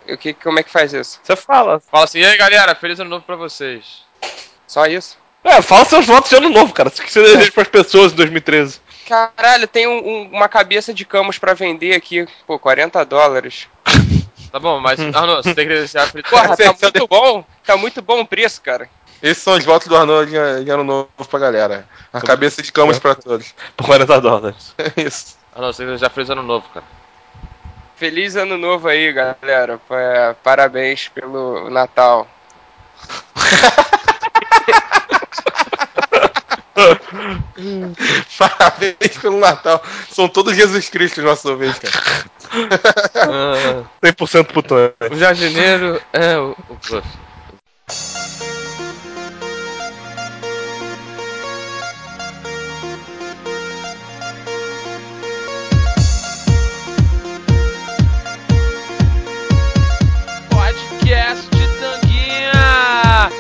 Como é que faz isso? Você fala. Fala assim, e aí galera, feliz ano novo pra vocês. Só isso? Fala seus votos de ano novo, cara. O que você deseja pras pessoas em 2013? Caralho, tem uma cabeça de Camus pra vender aqui. Pô, $40. Tá bom, mas Arnold, você tem que desejar feliz. Porra, tá muito bom. Tá muito bom o preço, cara. Esses são os votos do Arnold de ano novo pra galera. A cabeça de Camus pra todos. Por $40. É isso. Arnold, você tem que desejar feliz ano novo, cara. Feliz ano novo aí, galera. Parabéns pelo Natal. Parabéns pelo Natal. São todos Jesus Cristo os nossos ouvintes, cara. 100% putão. O jardineiro é o Bluff. Podcast de Tanguinha!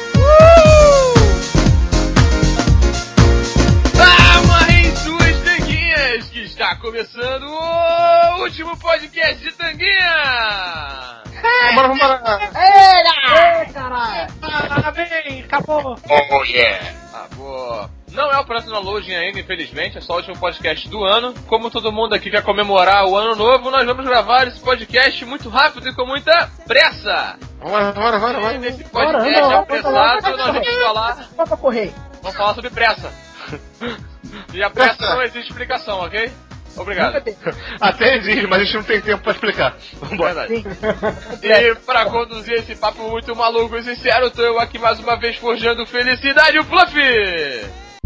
Amarrem suas tanguinhas, que está começando o último podcast de Tanguinha! Vambora. Caralho! Parabéns, acabou. Oh, yeah. Acabou. Não é o Personal Loading ainda, infelizmente, é só o último podcast do ano. Como todo mundo aqui quer comemorar o ano novo, nós vamos gravar esse podcast muito rápido e com muita pressa. Bora. E nesse podcast apressado, nós vamos falar... Só pra correr. Vamos falar sobre pressa. E a pressa não existe explicação, ok? Obrigado. Até exige, mas a gente não tem tempo pra explicar. Vambora. E pra conduzir esse papo muito maluco e sincero, tô eu aqui mais uma vez forjando felicidade, o Fluffy!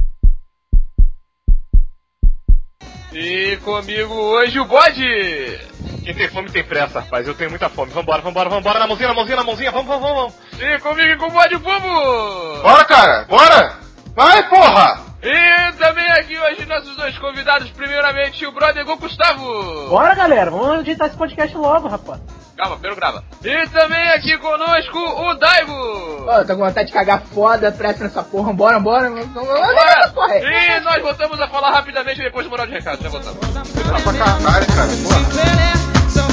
E comigo hoje o Bode! Quem tem fome tem pressa, rapaz. Eu tenho muita fome. Vambora. Na mãozinha. Vamos. E comigo e com o Bode Bumbo! Bora, cara. Bora. Vai, porra. E também aqui hoje nossos dois convidados, primeiramente o brother Gustavo! Bora, galera. Vamos adiantar esse podcast logo, rapaz. Calma, primeiro grava. E também aqui conosco o Daivo! Ó, tô com vontade de cagar foda, pressa nessa porra. Bora. Bora. E nós voltamos a falar rapidamente depois do moral de recado, já voltamos. Tá pra caralho, cara. Porra.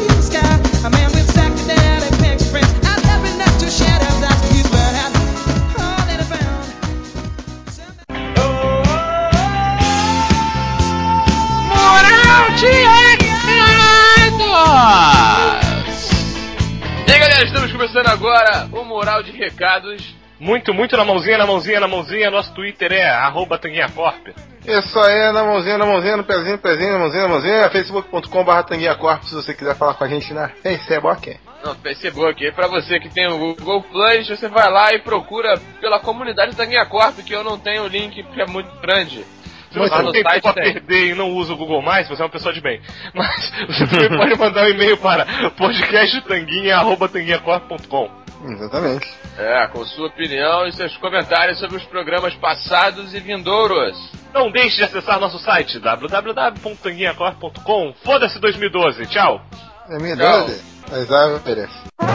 E aí galera, estamos começando agora o Moral de Recados. Muito na mãozinha. Nosso Twitter é @tanguinhacorp. Isso aí, na mãozinha, no pezinho, na mãozinha. Facebook.com/, tanguinhacorp, se você quiser falar com a gente na Facebook. Não, Facebook, pra você que tem o Google Plus, você vai lá e procura pela comunidade Tanguinha Corp, que eu não tenho o link porque é muito grande. Se você não tem tempo a perder e não usa o Google+, você é uma pessoa de bem. Mas você também pode mandar um e-mail para podcasttanguinha@tanguinhacorp.com. Exatamente. Com sua opinião e seus comentários sobre os programas passados e vindouros. Não deixe de acessar nosso site www.tanguinhacorp.com. Foda-se 2012, tchau. 2012? As árvores.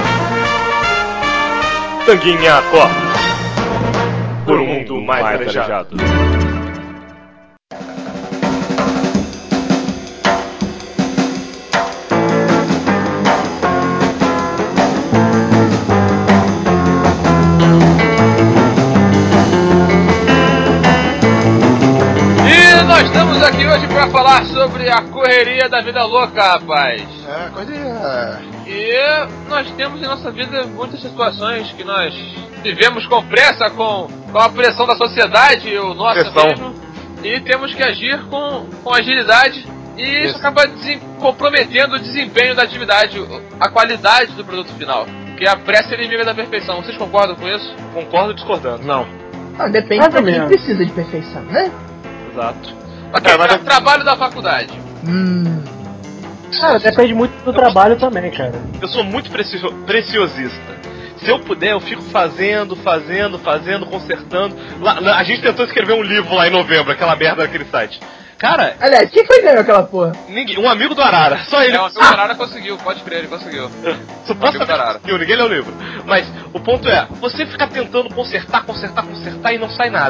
Tanguinha Corp. Por um mundo mais arejado. Nós estamos aqui hoje para falar sobre a correria da vida louca, rapaz. Correria. E nós temos em nossa vida muitas situações que nós vivemos com pressa, com a pressão da sociedade, o nosso mesmo, e temos que agir com agilidade, e isso acaba comprometendo o desempenho da atividade, a qualidade do produto final. Porque a pressa é inimiga da perfeição. Vocês concordam com isso? Concordo discordando. Não. Depende de quem precisa de perfeição, né? Exato. Ok, trabalho da faculdade. Cara, depende muito do trabalho também, cara. Eu sou muito preciosista. Se eu puder, eu fico fazendo, consertando. A gente tentou escrever um livro lá em novembro, aquela merda daquele site. Cara... Aliás, quem foi ganhou aquela porra? Ninguém, um amigo do Arara, só ele. Um amigo do Arara conseguiu, pode crer, ele conseguiu. Supostamente ninguém leu o livro. Mas o ponto é, você fica tentando consertar e não sai nada.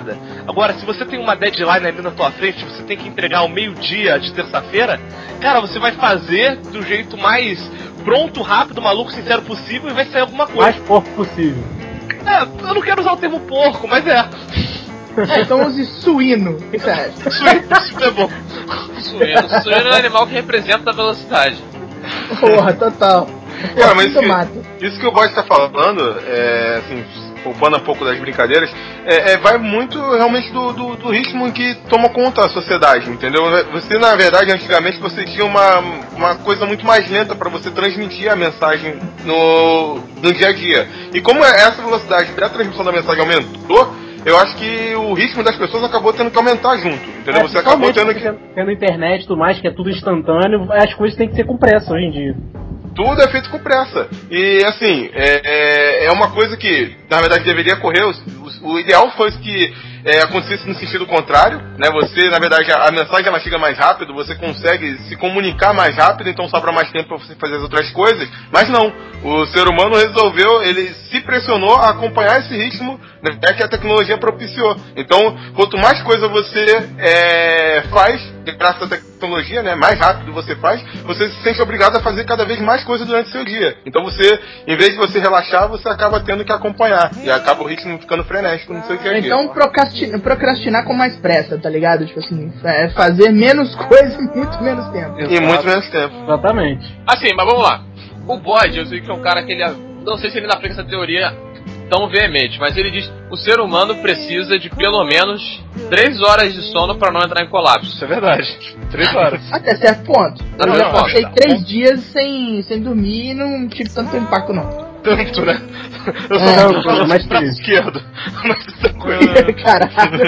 Agora, se você tem uma deadline ali na tua frente, você tem que entregar ao meio-dia de terça-feira, cara, você vai fazer do jeito mais pronto, rápido, maluco, sincero possível e vai sair alguma coisa. Mais porco possível. Eu não quero usar o termo porco, mas é. Então use suíno. O que você acha? Suíno é bom. Suíno é um animal que representa a velocidade. Porra, total. Cara, mas isso que o Boy tá falando, assim, poupando um pouco das brincadeiras, vai muito realmente do ritmo que toma conta da sociedade, entendeu? Você, na verdade, antigamente você tinha uma coisa muito mais lenta para você transmitir a mensagem no dia a dia. E como essa velocidade da transmissão da mensagem aumentou, eu acho que o ritmo das pessoas acabou tendo que aumentar junto, entendeu? Você acabou tendo que... Tendo internet e tudo mais, que é tudo instantâneo, as coisas têm que ser com pressa hoje em dia. Tudo é feito com pressa. E, assim, é uma coisa que, na verdade, deveria ocorrer. O ideal foi que acontecesse no sentido contrário, né? Você, na verdade, a mensagem ela chega mais rápido, você consegue se comunicar mais rápido, então sobra mais tempo para você fazer as outras coisas. Mas não. O ser humano resolveu, ele se pressionou a acompanhar esse ritmo, né, que a tecnologia propiciou. Então, quanto mais coisa você faz, graças à tecnologia, né, mais rápido você faz, você se sente obrigado a fazer cada vez mais coisas durante o seu dia. Então você, em vez de você relaxar, você acaba tendo que acompanhar. E acaba o ritmo ficando frenético no seu dia a dia. Então procrastinar com mais pressa, tá ligado? Tipo assim, fazer menos coisa em muito menos tempo. E muito menos tempo. Exatamente. Assim, mas vamos lá. O Bode, eu sei que é um cara que ele... Não sei se ele ainda aplica essa teoria tão veemente, mas ele diz que o ser humano precisa de pelo menos 3 horas de sono pra não entrar em colapso. Isso é verdade. 3 horas. Até certo ponto. Até Eu certo já ponto. passei 3 dias sem dormir e não tive tanto impacto, não. Tanto, né? Eu Não, mas braço esquerdo. Mas tranquilo. Caralho.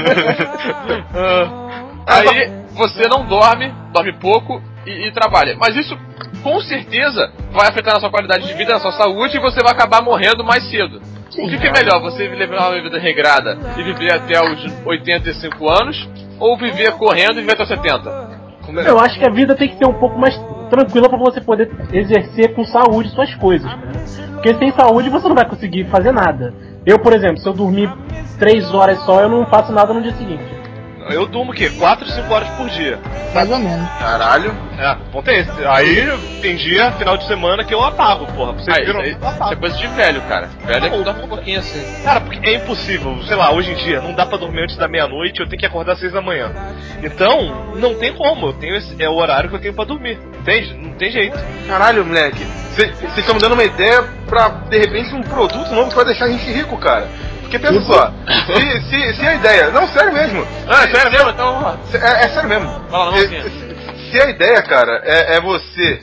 Aí você não dorme pouco e trabalha. Mas isso com certeza vai afetar na sua qualidade de vida, na sua saúde, e você vai acabar morrendo mais cedo. Sim. O que é melhor, você levar uma vida regrada e viver até os 85 anos, ou viver correndo e viver até os 70? Eu acho que a vida tem que ser um pouco mais tranquila pra você poder exercer com saúde suas coisas, cara. Porque sem saúde você não vai conseguir fazer nada. Eu, por exemplo, se eu dormir 3 horas só, eu não faço nada no dia seguinte. Eu durmo o quê? 4, 5 horas por dia. Mais ou menos. Caralho. O ponto é esse. Aí tem dia, final de semana, que eu apago, porra. Pra vocês viram, eu Isso apago. é coisa de velho, cara. Velho é que dorme um pouquinho assim. Cara, porque é impossível, sei lá, hoje em dia, não dá pra dormir antes da meia-noite, eu tenho que acordar às 6 da manhã. Então, não tem como, é o horário que eu tenho pra dormir, entende? Não tem jeito. Caralho, moleque. Vocês estão me dando uma ideia pra, de repente, um produto novo que vai deixar a gente rico, cara. Porque pensa só, se a ideia... Não, sério mesmo. Sério mesmo? Então... É sério mesmo. Fala, não, Se a ideia, cara, é você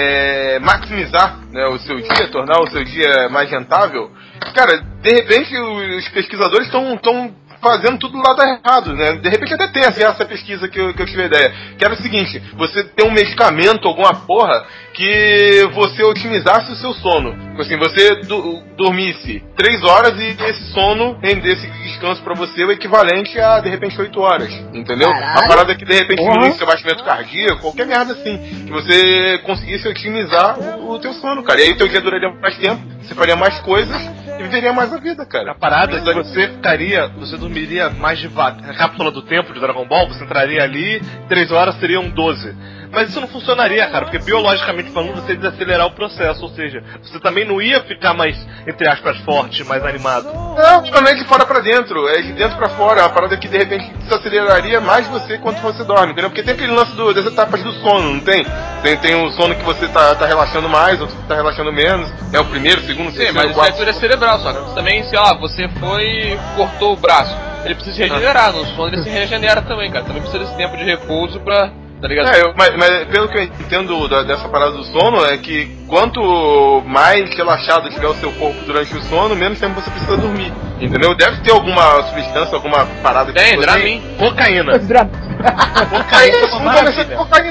maximizar, né, o seu dia, tornar o seu dia mais rentável, cara, de repente os pesquisadores estão fazendo tudo do lado errado, né? De repente até tem essa pesquisa que eu tive a ideia. Que era o seguinte, você tem um medicamento, alguma porra, que você otimizasse o seu sono. Assim, você dormisse 3 horas e esse sono rendesse descanso pra você o equivalente a, de repente, 8 horas. Entendeu? Caralho. Uma parada que, de repente, diminuísse seu batimento cardíaco, qualquer merda assim. Que você conseguisse otimizar o teu sono, cara. E aí o teu dia duraria mais tempo, você faria mais coisas e viveria mais a vida, cara. A parada é que você dormiria mais devagar. A cápsula do tempo de Dragon Ball, você entraria ali, 3 horas seriam 12. Mas isso não funcionaria, cara, porque biologicamente falando você ia desacelerar o processo, ou seja, você também não ia ficar mais, entre aspas, forte, mais animado. Não, também de fora pra dentro, é de dentro pra fora, é uma parada que de repente desaceleraria mais você quando você dorme, entendeu? Porque tem aquele lance das etapas do sono, não tem? Tem o sono que você tá relaxando mais, outro que tá relaxando menos, é o primeiro, segundo, Sim, terceiro, mas isso quarto. é teoria cerebral, só que você também, sei lá, você foi e cortou o braço. Ele precisa se regenerar, no sono ele se regenera também, cara. Também precisa desse tempo de repouso pra... Tá ligado? Mas pelo que eu entendo dessa parada do sono, é que quanto mais relaxado tiver o seu corpo durante o sono, menos tempo você precisa dormir. Entendeu? Deve ter alguma substância, alguma parada que Tem, Dramin. Cocaína. Cocaína, isso não começa com cocaína,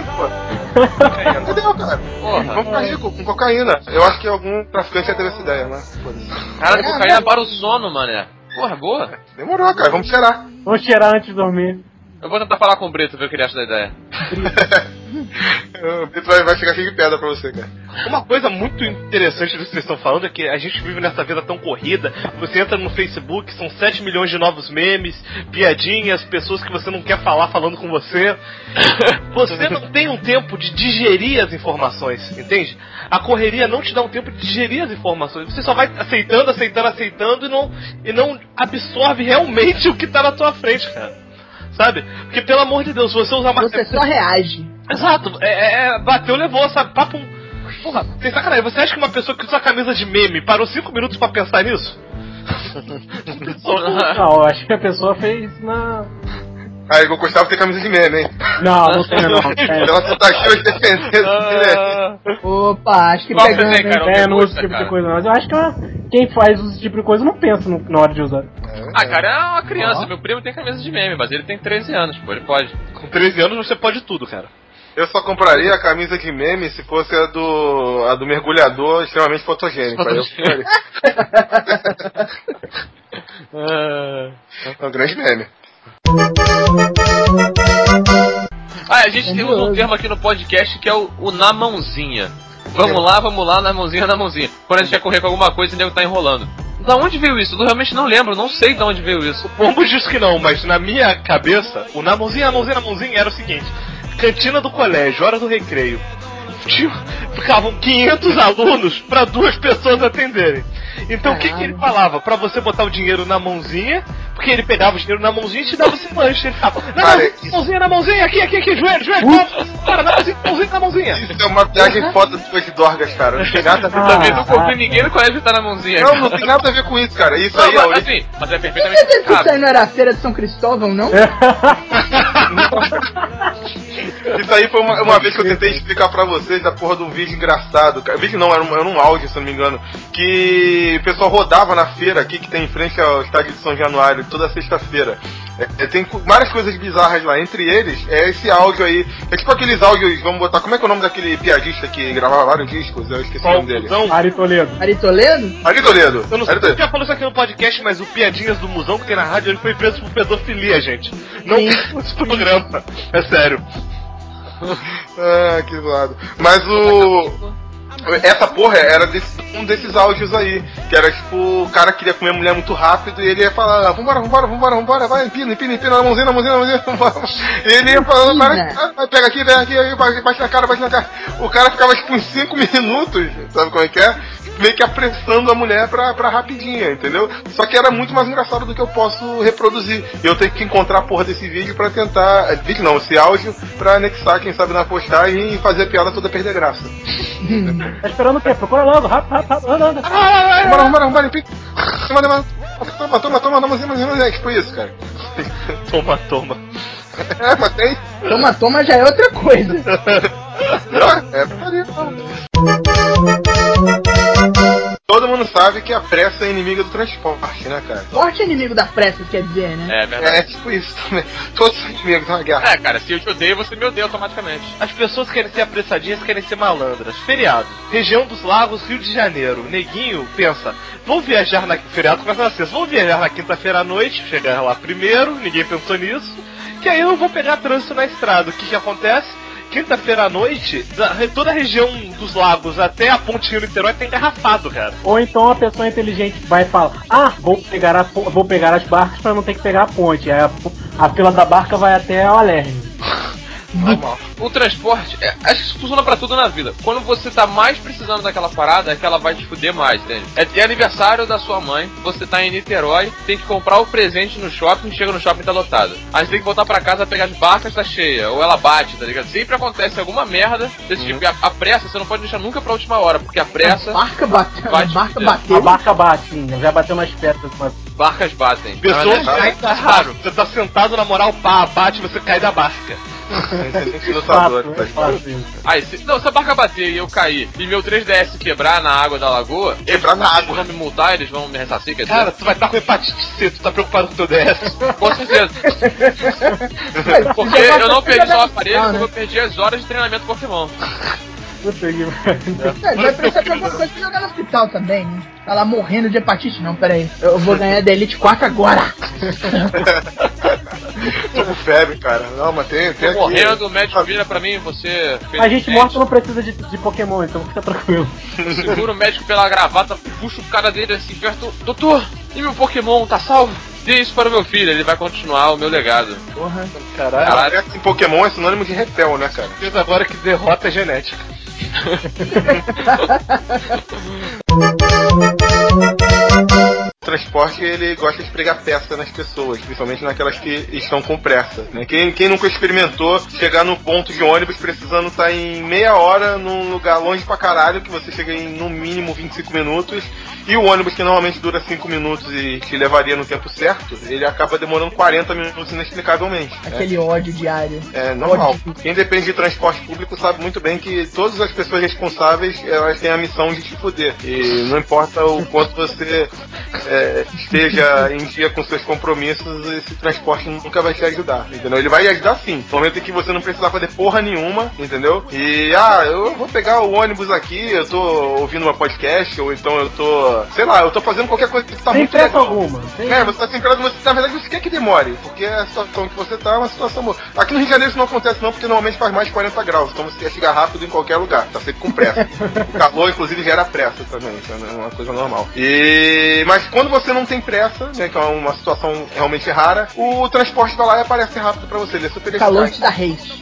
pô. Entendeu, cara? Porra. Vamos ficar rico com cocaína. Eu acho que algum traficante já teve essa ideia, né? Foda-se. Cara, cocaína para o sono, mané. Porra, boa. Demorou, cara. Vamos cheirar. Vamos cheirar antes de dormir. Eu vou tentar falar com o Brito, ver o que ele acha da ideia. O Beto vai chegar cheio de pedra pra você, cara. Uma coisa muito interessante do que vocês estão falando é que a gente vive nessa vida tão corrida. Você entra no Facebook, são 7 milhões de novos memes, piadinhas, pessoas que você não quer falar falando com você. Você não tem um tempo de digerir as informações, entende? A correria não te dá um tempo de digerir as informações. Você só vai aceitando e não absorve realmente o que tá na tua frente, cara. Sabe? Porque, pelo amor de Deus, se você usar Você só reage. Exato, bateu, levou, sabe? Papo. Porra, tem sacanagem. Você acha que uma pessoa que usa camisa de meme parou 5 minutos pra pensar nisso? Não, eu acho que a pessoa fez na. Aí, o Gustavo tem camisa de meme, hein? Não tem não. Pela tentativa de defender. Opa, acho que Qual pegando. você tem, cara? É, não usa esse Cara. tipo de coisa, mas eu acho que quem faz esse tipo de coisa não pensa na hora de usar. Ah, cara, é uma criança. Meu primo tem camisa de meme, mas ele tem 13 anos, pô, ele pode. Com 13 anos você pode tudo, cara. Eu só compraria a camisa de meme se fosse a do mergulhador extremamente fotogênico. Aí eu compraria. É um grande meme. A gente tem um termo aqui no podcast que é o na mãozinha. Vamos lá, na mãozinha. Quando a gente quer correr com alguma coisa e o nego tá enrolando. Da onde veio isso? Eu realmente não lembro, não sei de onde veio isso. O Pombo diz que não, mas na minha cabeça, o na mãozinha era o seguinte: cantina do colégio, hora do recreio. Ficavam 500 alunos pra 2 pessoas atenderem. Então o que ele falava? Pra você botar o dinheiro na mãozinha, porque ele pegava o dinheiro na mãozinha e te dava esse lanche. Ele ficava, na mãozinha, aqui, joelho, para, na mãozinha. Isso é uma viagem foda de Dorgas, cara. Não tem nada a ver Também não confio em ninguém no colégio que tá na mãozinha. Não tem nada a ver com isso, cara. Isso aí Mas assim, mas é perfeitamente Mas isso errado. aí não era a feira de São Cristóvão, não? Isso aí foi uma vez que eu tentei explicar pra vocês da porra de um vídeo engraçado. Vídeo não, era um áudio, se não me engano. Que o pessoal rodava na feira aqui, que tem em frente ao estádio de São Januário, toda sexta-feira. Tem várias coisas bizarras lá. Entre eles, é esse áudio aí. É tipo aqueles áudios, vamos botar... Como é que é o nome daquele piadista que gravava vários discos? Eu esqueci o nome dele. Ari Toledo. Ari Toledo? Ari Toledo. Eu não sei se já falou isso aqui no podcast, mas o Piadinhas do Musão que tem na rádio, ele foi preso por pedofilia, gente. Não esse programa. É sério. Ah, que zoado. Mas essa porra era um desses áudios aí. Que era tipo, o cara queria comer a mulher muito rápido e ele ia falar, vambora, vai, empina, na mãozinha, vambora. E ele ia falando, pega aqui, bate na cara. O cara ficava tipo uns 5 minutos, sabe como é que é? Meio que apressando a mulher pra rapidinha, entendeu? Só que era muito mais engraçado do que eu posso reproduzir. Eu tenho que encontrar a porra desse vídeo pra tentar... esse áudio pra anexar, quem sabe, na postagem e fazer a piada toda perder graça. Tá esperando o quê? Procura logo, rápido, anda. Vambora, toma, mas é tipo isso, cara. Toma. Mas tem. Toma já é outra coisa. Putaria. Todo mundo sabe que a pressa é inimiga do transporte, né, cara? Forte inimigo da pressa, quer dizer, né? É verdade. É tipo isso também. Todos são inimigos da guerra. É, cara, se eu te odeio, você me odeia automaticamente. As pessoas querem ser apressadinhas, querem ser malandras. Feriado. Região dos Lagos, Rio de Janeiro. Neguinho pensa, vou viajar na... Feriado começa na sexta. Vou viajar na quinta-feira à noite, chegar lá primeiro, ninguém pensou nisso. Que aí eu vou pegar trânsito na estrada. O que acontece? Quinta-feira à noite, toda a região dos lagos até a ponte Rio-Niterói tá engarrafado, cara. Ou então a pessoa inteligente vai falar, vou pegar as barcas pra não ter que pegar a ponte. Aí a fila da barca vai até o Alerme. Normal. O transporte, acho que isso funciona pra tudo na vida. Quando você tá mais precisando daquela parada, é que ela vai te fuder mais, entende? É ter aniversário da sua mãe, você tá em Niterói, tem que comprar o presente no shopping, chega no shopping tá lotado. Aí você tem que voltar pra casa, pegar as barcas, tá cheia, ou ela bate, tá ligado? Sempre acontece alguma merda desse tipo. A pressa você não pode deixar nunca pra última hora, porque a pressa... A barca bateu. A barca bate, sim, já bateu nas pedras. Barcas batem. Pessoas caem da barca. Você tá sentado na moral, bate, você cai da barca. Aí, se a barca bater e eu cair e meu 3DS quebrar na água da lagoa, quebrar na água, eles vão me multar, eles vão me ressarcir, quer dizer? Cara, tu vai estar com hepatite C, tu tá preocupado com o teu DS? Com certeza. Porque eu não perdi só o aparelho, como eu perdi as horas de treinamento Pokémon. Vai precisar de alguma coisa pra jogar no hospital também, né? Tá lá morrendo de hepatite, não, pera aí. Eu vou ganhar da Elite 4 agora. Tô com febre, cara. Não, mas tem Tô aqui. morrendo, o médico vira pra mim, você fez A gente morto não precisa de Pokémon, então fica tranquilo. Segura o médico pela gravata, puxa o cara dele assim perto. Doutor, e meu Pokémon, tá salvo? Dê isso para o meu filho, ele vai continuar o meu legado. Porra. Caralho. Em Pokémon é sinônimo de repel, né, cara? Diz agora que derrota é genética. O transporte, ele gosta de pregar peça nas pessoas, principalmente naquelas que estão com pressa, né? Quem nunca experimentou chegar no ponto de ônibus precisando estar em meia hora num lugar longe pra caralho, que você chega em no mínimo 25 minutos, e o ônibus que normalmente dura 5 minutos e te levaria no tempo certo, ele acaba demorando 40 minutos inexplicavelmente. Aquele ódio diário. É normal. Quem depende de transporte público sabe muito bem que todas as pessoas responsáveis, elas têm a missão de te fuder. E não importa o quanto você esteja em dia com seus compromissos, esse transporte nunca vai te ajudar, entendeu? Ele vai te ajudar sim, no momento em que você não precisar fazer porra nenhuma, entendeu? E, eu vou pegar o ônibus aqui, eu tô ouvindo uma podcast, ou então eu tô, sei lá, eu tô fazendo qualquer coisa que tá Sem muito pressa legal. alguma. Você tá sem pressa, na verdade você quer que demore, porque a situação que você tá é uma situação boa. Aqui no Rio de Janeiro isso não acontece não, porque normalmente faz mais de 40 graus, então você quer chegar rápido em qualquer lugar, tá sempre com pressa. O calor, inclusive, gera pressa também, isso é uma coisa normal. Mas quando você não tem pressa, né, que é uma situação realmente rara, o transporte vai lá e aparece rápido pra você, ele é super eficaz. Calor te dá haste.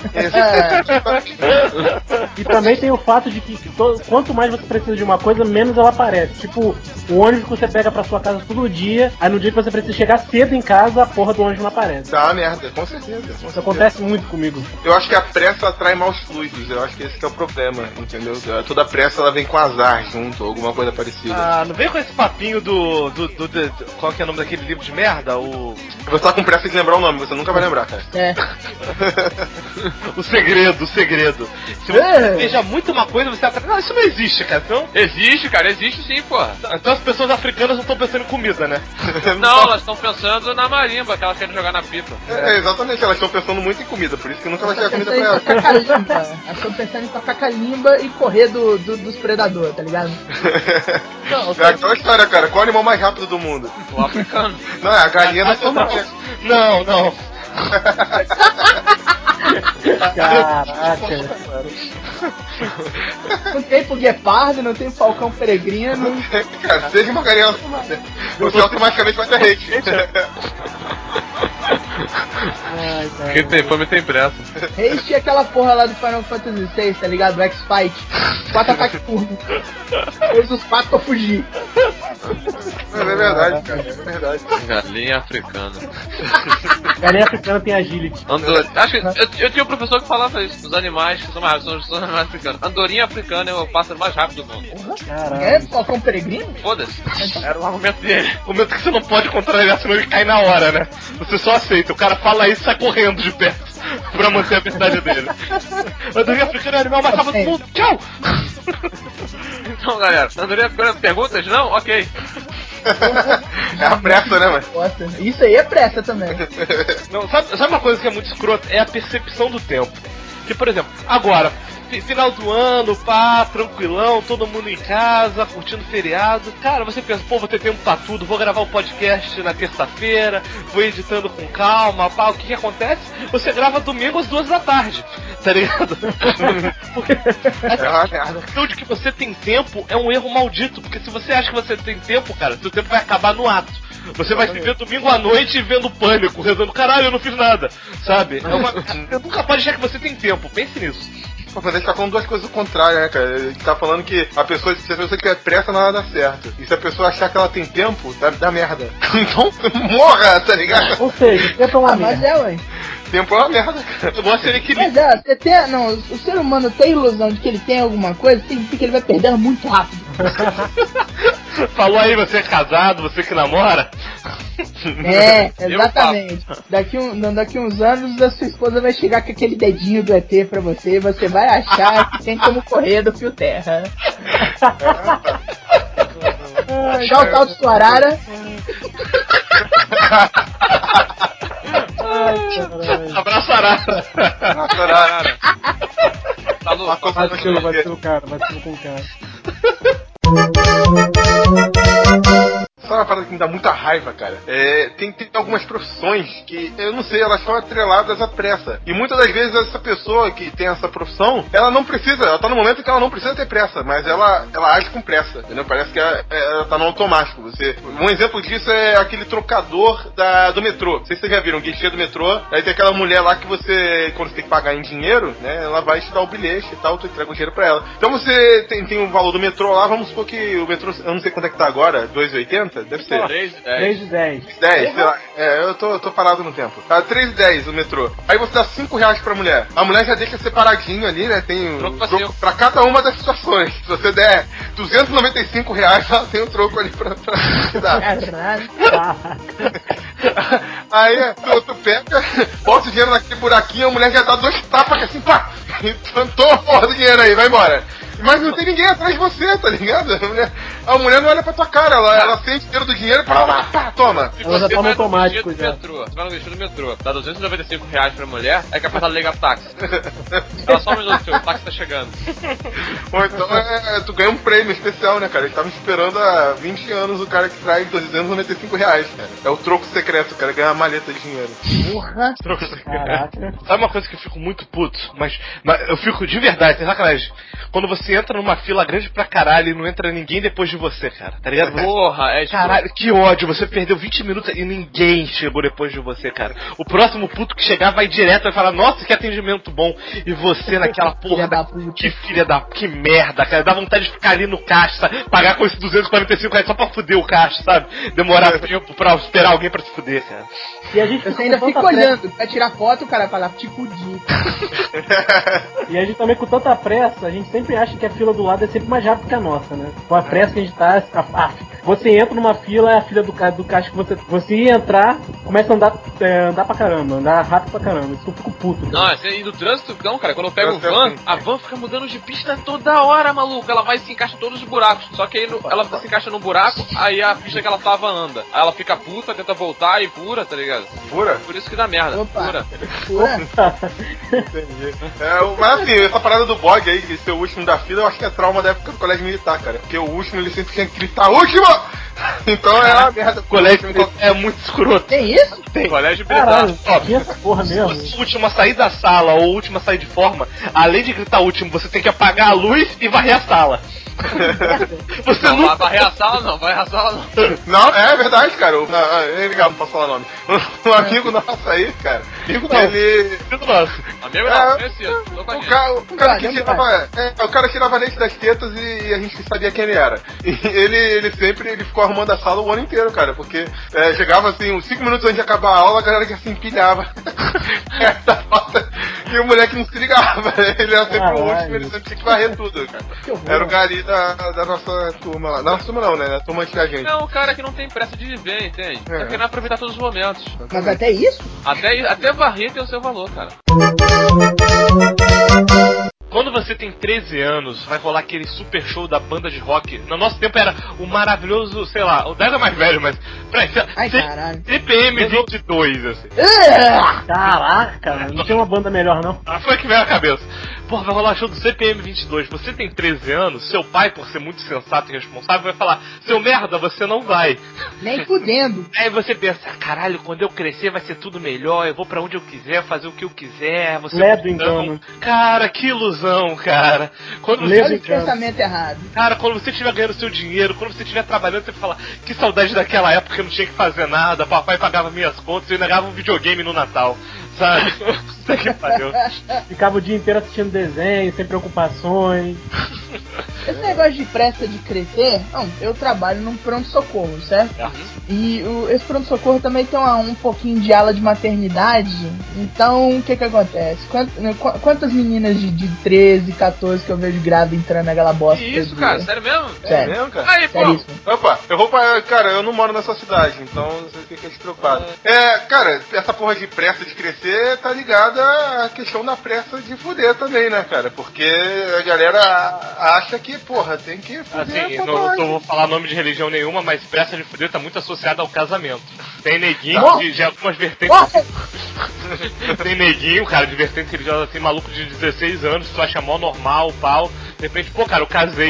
E também tem o fato de que quanto mais você precisa de uma coisa, menos ela aparece. Tipo, o ônibus que você pega pra sua casa todo dia, aí no dia que você precisa chegar cedo em casa, a porra do ônibus não aparece. Tá, merda, com certeza. Isso acontece muito comigo. Eu acho que a pressa atrai maus fluidos, eu acho que esse que é o problema, entendeu? Toda pressa ela vem com azar junto, alguma coisa parecida. Ah, não vem com esse papinho do qual que é o nome daquele livro de merda? Você tá com pressa de lembrar o nome, você nunca vai lembrar, cara. O segredo. Se você veja muito uma coisa, você atrás. Não, isso não existe, cara. Então... Existe, cara, existe sim, porra. Então as pessoas africanas não estão pensando em comida, né? Não, elas estão pensando na marimba, que elas querem jogar na pipa. Exatamente, elas estão pensando muito em comida, por isso que nunca vai chegar comida pra elas. Elas estão pensando em tocar calimba e correr dos predadores, tá ligado? É aquela história, cara, qual é o animal mais rápido do mundo? O africano. Não, é a galinha da Não. Caraca. Não tem pro guepardo, não tem falcão peregrino. Cara, seja uma galinha assomada. Você automaticamente vai ter hate. Quem tem fome tem pressa. Haste é aquela porra lá do Final Fantasy VI, tá ligado? O X-Fight. 4 ataques turno. Eu uso os 4 pra fugir. É verdade, cara, é verdade. Galinha africana. Galinha africana tem agility. Acho que eu tinha um professor que falava isso. Os animais que são mais rápidos são os animais africanos. Andorinha africana é o pássaro mais rápido do mundo. É falcão peregrino? Foda-se. Era o argumento dele. O momento que você não pode contrariar, senão ele cai na hora, né? Você só aceita. O cara fala isso e sai correndo de perto pra manter a verdade dele. Andorinha africana é o animal mais rápido do mundo. Tchau! Então, galera, Andorinha africana, perguntas? Não? Ok. É a pressa, né, mano? Isso aí é pressa também. Não, sabe uma coisa que é muito escrota? É a percepção do tempo. Que, por exemplo, agora, final do ano, pá, tranquilão, todo mundo em casa, curtindo feriado. Cara, você pensa, pô, vou ter tempo pra tudo, vou gravar o podcast na terça-feira, vou editando com calma, pá, o que acontece? Você grava domingo às 2 da tarde, tá ligado? A questão de que você tem tempo é um erro maldito, porque se você acha que você tem tempo, cara, seu tempo vai acabar no ato. Você vai se ver domingo à noite vendo Pânico, rezando, caralho, eu não fiz nada, sabe? Você nunca pode achar que você tem tempo, pense nisso. Mas a gente tá falando duas coisas contrárias, né, cara? A gente tá falando que se a pessoa tiver pressa, nada dá certo. E se a pessoa achar que ela tem tempo, dá merda. Então, morra, tá ligado? Ou seja, tempo é uma merda. Mas é, ué. Tempo é uma merda, cara. Eu gosto de equilíbrio. Mas você tem. Não, o ser humano tem ilusão de que ele tem alguma coisa, significa que ele vai perdendo muito rápido. Falou aí, você é casado, você que namora? É, exatamente. Daqui uns anos a sua esposa vai chegar com aquele dedinho do ET pra você e você vai achar que tem como correr do fio terra. Tchau, tal de Suarara. Abraço, Arara. Abraço, Arara. Vacilo, cara, vacilo com o cara. Só uma parada que me dá muita raiva, cara. Tem algumas profissões que, eu não sei, elas são atreladas à pressa. E muitas das vezes essa pessoa que tem essa profissão, ela não precisa, ela tá no momento que ela não precisa ter pressa, mas ela age com pressa, entendeu? Parece que ela tá no automático. Um exemplo disso é aquele trocador do metrô. Não sei se vocês já viram, o guichê do metrô, aí tem aquela mulher lá que você, quando você tem que pagar em dinheiro, né, ela vai te dar o bilhete e tal, tu entrega o dinheiro pra ela. Então você tem o valor do metrô lá, vamos supor que o metrô, eu não sei quanto é que tá agora, 2,80? Deve ser. 3,10. 10, sei lá. Eu tô parado no tempo. Tá 3,10 o metrô. Aí você dá R$5 pra mulher. A mulher já deixa separadinho ali, né? Tem um troco pra cada uma das situações. Se você der R$295, ela tem um troco ali pra te dar. Caralho. Aí tu pega, bota o dinheiro naquele buraquinho, a mulher já dá 2 tapas assim, pá! Então toma a porra do dinheiro aí, vai embora. Mas não tem ninguém atrás de você, tá ligado? A mulher não olha pra tua cara, ela sente o cheiro do dinheiro e pá, toma. Ela já tá no automático já. Você vai no guichê do metrô, dá R$295 pra mulher, é capaz de ligar pro táxi. Ela só um minuto, o táxi tá chegando. Ou então tu ganha um prêmio especial, né, cara? Eles estavam esperando há 20 anos o cara que traz R$295, cara. É o troco secreto, o cara ganha uma maleta de dinheiro. Porra. Troco secreto. Caraca. Sabe uma coisa que eu fico muito puto? Mas eu fico de verdade, sem sacanagem. Quando você entra numa fila grande pra caralho e não entra ninguém depois de você, cara. Tá ligado? Porra, Caralho, que ódio. Você perdeu 20 minutos e ninguém chegou depois de você, cara. O próximo puto que chegar vai direto e falar, nossa, que atendimento bom. E você naquela porra que merda, cara. Dá vontade de ficar ali no caixa, pagar com esses R$245 só pra fuder o caixa, sabe? Demorar tempo pra esperar alguém pra se fuder, cara. E a gente Você ainda fica olhando, pra tirar foto, o cara fala, tipo, E a gente também com tanta pressa, a gente sempre acha que a fila do lado é sempre mais rápida que a nossa, né? Com a pressa que a gente tá, você entra numa fila, é a fila do caixa que você ia entrar, começa a andar pra caramba, andar rápido pra caramba. Isso eu fico puto. Não, e do trânsito, não, cara. Quando eu pego a van fica mudando de pista toda hora, maluco. Ela vai e se encaixa em todos os buracos. Só que aí ela se encaixa num buraco, aí a pista que ela tava anda. Aí ela fica puta, tenta voltar e pura, tá ligado? Pura? Por isso que dá merda. Opa. Pura. Entendi. Mas assim, essa parada do bode aí, de ser o último da fila, eu acho que é trauma da época do colégio militar, cara. Porque o último, ele sempre tinha que gritar, último! Então é uma merda. O colégio é muito escroto. Tem isso? Tem. Colégio militar. Caralho, tinha essa porra mesmo. Se fosse o último a sair da sala ou o último a sair de forma, além de gritar último, você tem que apagar a luz e varrer a sala. Você não vai a sala não, vai a sala não. Não, é verdade, cara. É legal, não posso falar nome. Um amigo nosso aí, cara. Amigo nosso. Amigo não, conhecido. O cara tirava leite das tetas e a gente sabia quem ele era. E ele sempre ficou arrumando a sala o ano inteiro, cara. Porque chegava assim, uns 5 minutos antes de acabar a aula, a galera já se empilhava. E o moleque não se ligava. Ele era sempre o último, ele sempre tinha que varrer tudo, cara. Era o gari da nossa turma lá. Nossa turma não, né? Da turma antes da gente. É um cara que não tem pressa de viver, entende? Tá querendo aproveitar todos os momentos. Mas até isso? Até varrer tem o seu valor, cara. Quando você tem 13 anos, vai rolar aquele super show da banda de rock. No nosso tempo era o maravilhoso, sei lá, o 10 é mais velho, mas... Ai, caralho. CPM 22, assim. Caraca, não tinha uma banda melhor, não. Foi que veio a cabeça. Porra, vai rolar show do CPM 22. Você tem 13 anos, seu pai, por ser muito sensato e responsável, vai falar, seu merda, você não vai. Nem fudendo. Aí você pensa, caralho, quando eu crescer vai ser tudo melhor, eu vou pra onde eu quiser, fazer o que eu quiser. Ledo engano. Cara, que ilusão, cara. Olha esse pensamento errado. Cara, quando você estiver ganhando seu dinheiro, quando você estiver trabalhando, você fala, que saudade daquela época que eu não tinha que fazer nada, papai pagava minhas contas e eu negava um videogame no Natal, sabe? Puta que pariu. Ficava o dia inteiro assistindo desenho, sem preocupações. Esse negócio de pressa de crescer, não, eu trabalho num pronto-socorro, certo? E esse pronto-socorro também tem um pouquinho de ala de maternidade. Então, o que acontece? Quantas meninas de 13, 14 que eu vejo grávida entrando naquela bosta? Que isso, cara? Sério mesmo? Sério mesmo, cara? Aí, pô. Opa, eu vou pra... Cara, eu não moro nessa cidade, então você fica despreocupado. Cara, essa porra de pressa de crescer tá ligada à questão da pressa de fuder também, né, cara? Porque a galera acha que, porra, tem que fuder. Assim, não vou falar nome de religião nenhuma, mas pressa de fuder tá muito associada ao casamento. Tem neguinho de algumas vertentes. Tem neguinho, cara, de vertentes religiosas assim, maluco de 16 anos, tu acha mó normal, pau. repente, pô, cara, eu casei.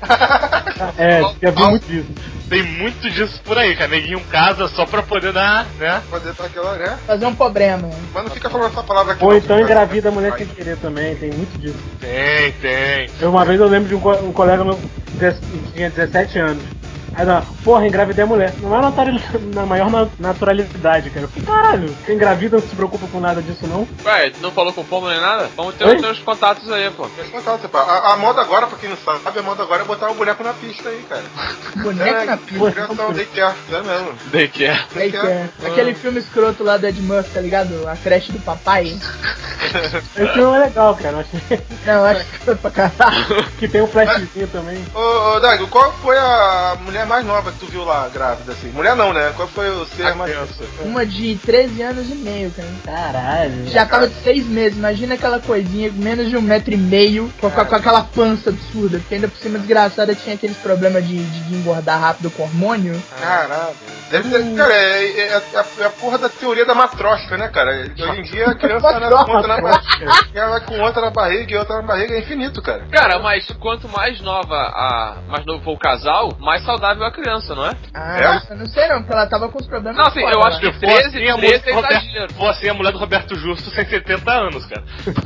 Já vi muito disso. Tem muito disso por aí, cara. Neguinho casa só pra poder dar, né? Poder dar aquela, né? Fazer um problema. Mas não fica falando essa palavra aqui. Ou não, então engravida a mulher sem querer também, tem muito disso. Tem. Uma vez eu lembro de um colega meu que tinha 17 anos. Aí não, porra, engravidei a mulher. Na maior naturalidade, cara. Eu falei, caralho, quem engravida não se preocupa com nada disso, não? Ué, não falou com pombo nem nada? Vamos ter os contatos aí, pô. A moda agora, pra quem não sabe, a moda agora é botar o boneco na pista aí, cara. Boneco na pista? Criação, daycare, é mesmo. Daycare. Aquele filme escroto lá do Ed Murphy, tá ligado? A creche do papai. Esse filme é legal, cara. Eu achei... Não, eu acho que foi pra caralho. Que tem um flashzinho também. Ô, Dago, qual foi a mulher mais nova que tu viu lá, grávida, assim? Mulher não, né? Qual foi o ser mais... Uma de 13 anos e meio, cara. Caralho. Já tava de 6 meses, imagina aquela coisinha com menos de 1,5 metros, com aquela pança absurda, porque ainda por cima desgraçada tinha aqueles problemas de engordar rápido com hormônio. Caralho. Deve ser, cara, é a porra da teoria da matrosca, né, cara? Hoje em dia a criança nasce com outra na barriga. Ela com outra na barriga e outra na barriga é infinito, cara. Cara, mas quanto mais novo for o casal, mais saudável a criança, não é? Isso eu não sei não, porque ela tava com os problemas. Não, assim, eu acho que 13 é exagero. Você é a mulher do Roberto Justo sem 70 anos, cara.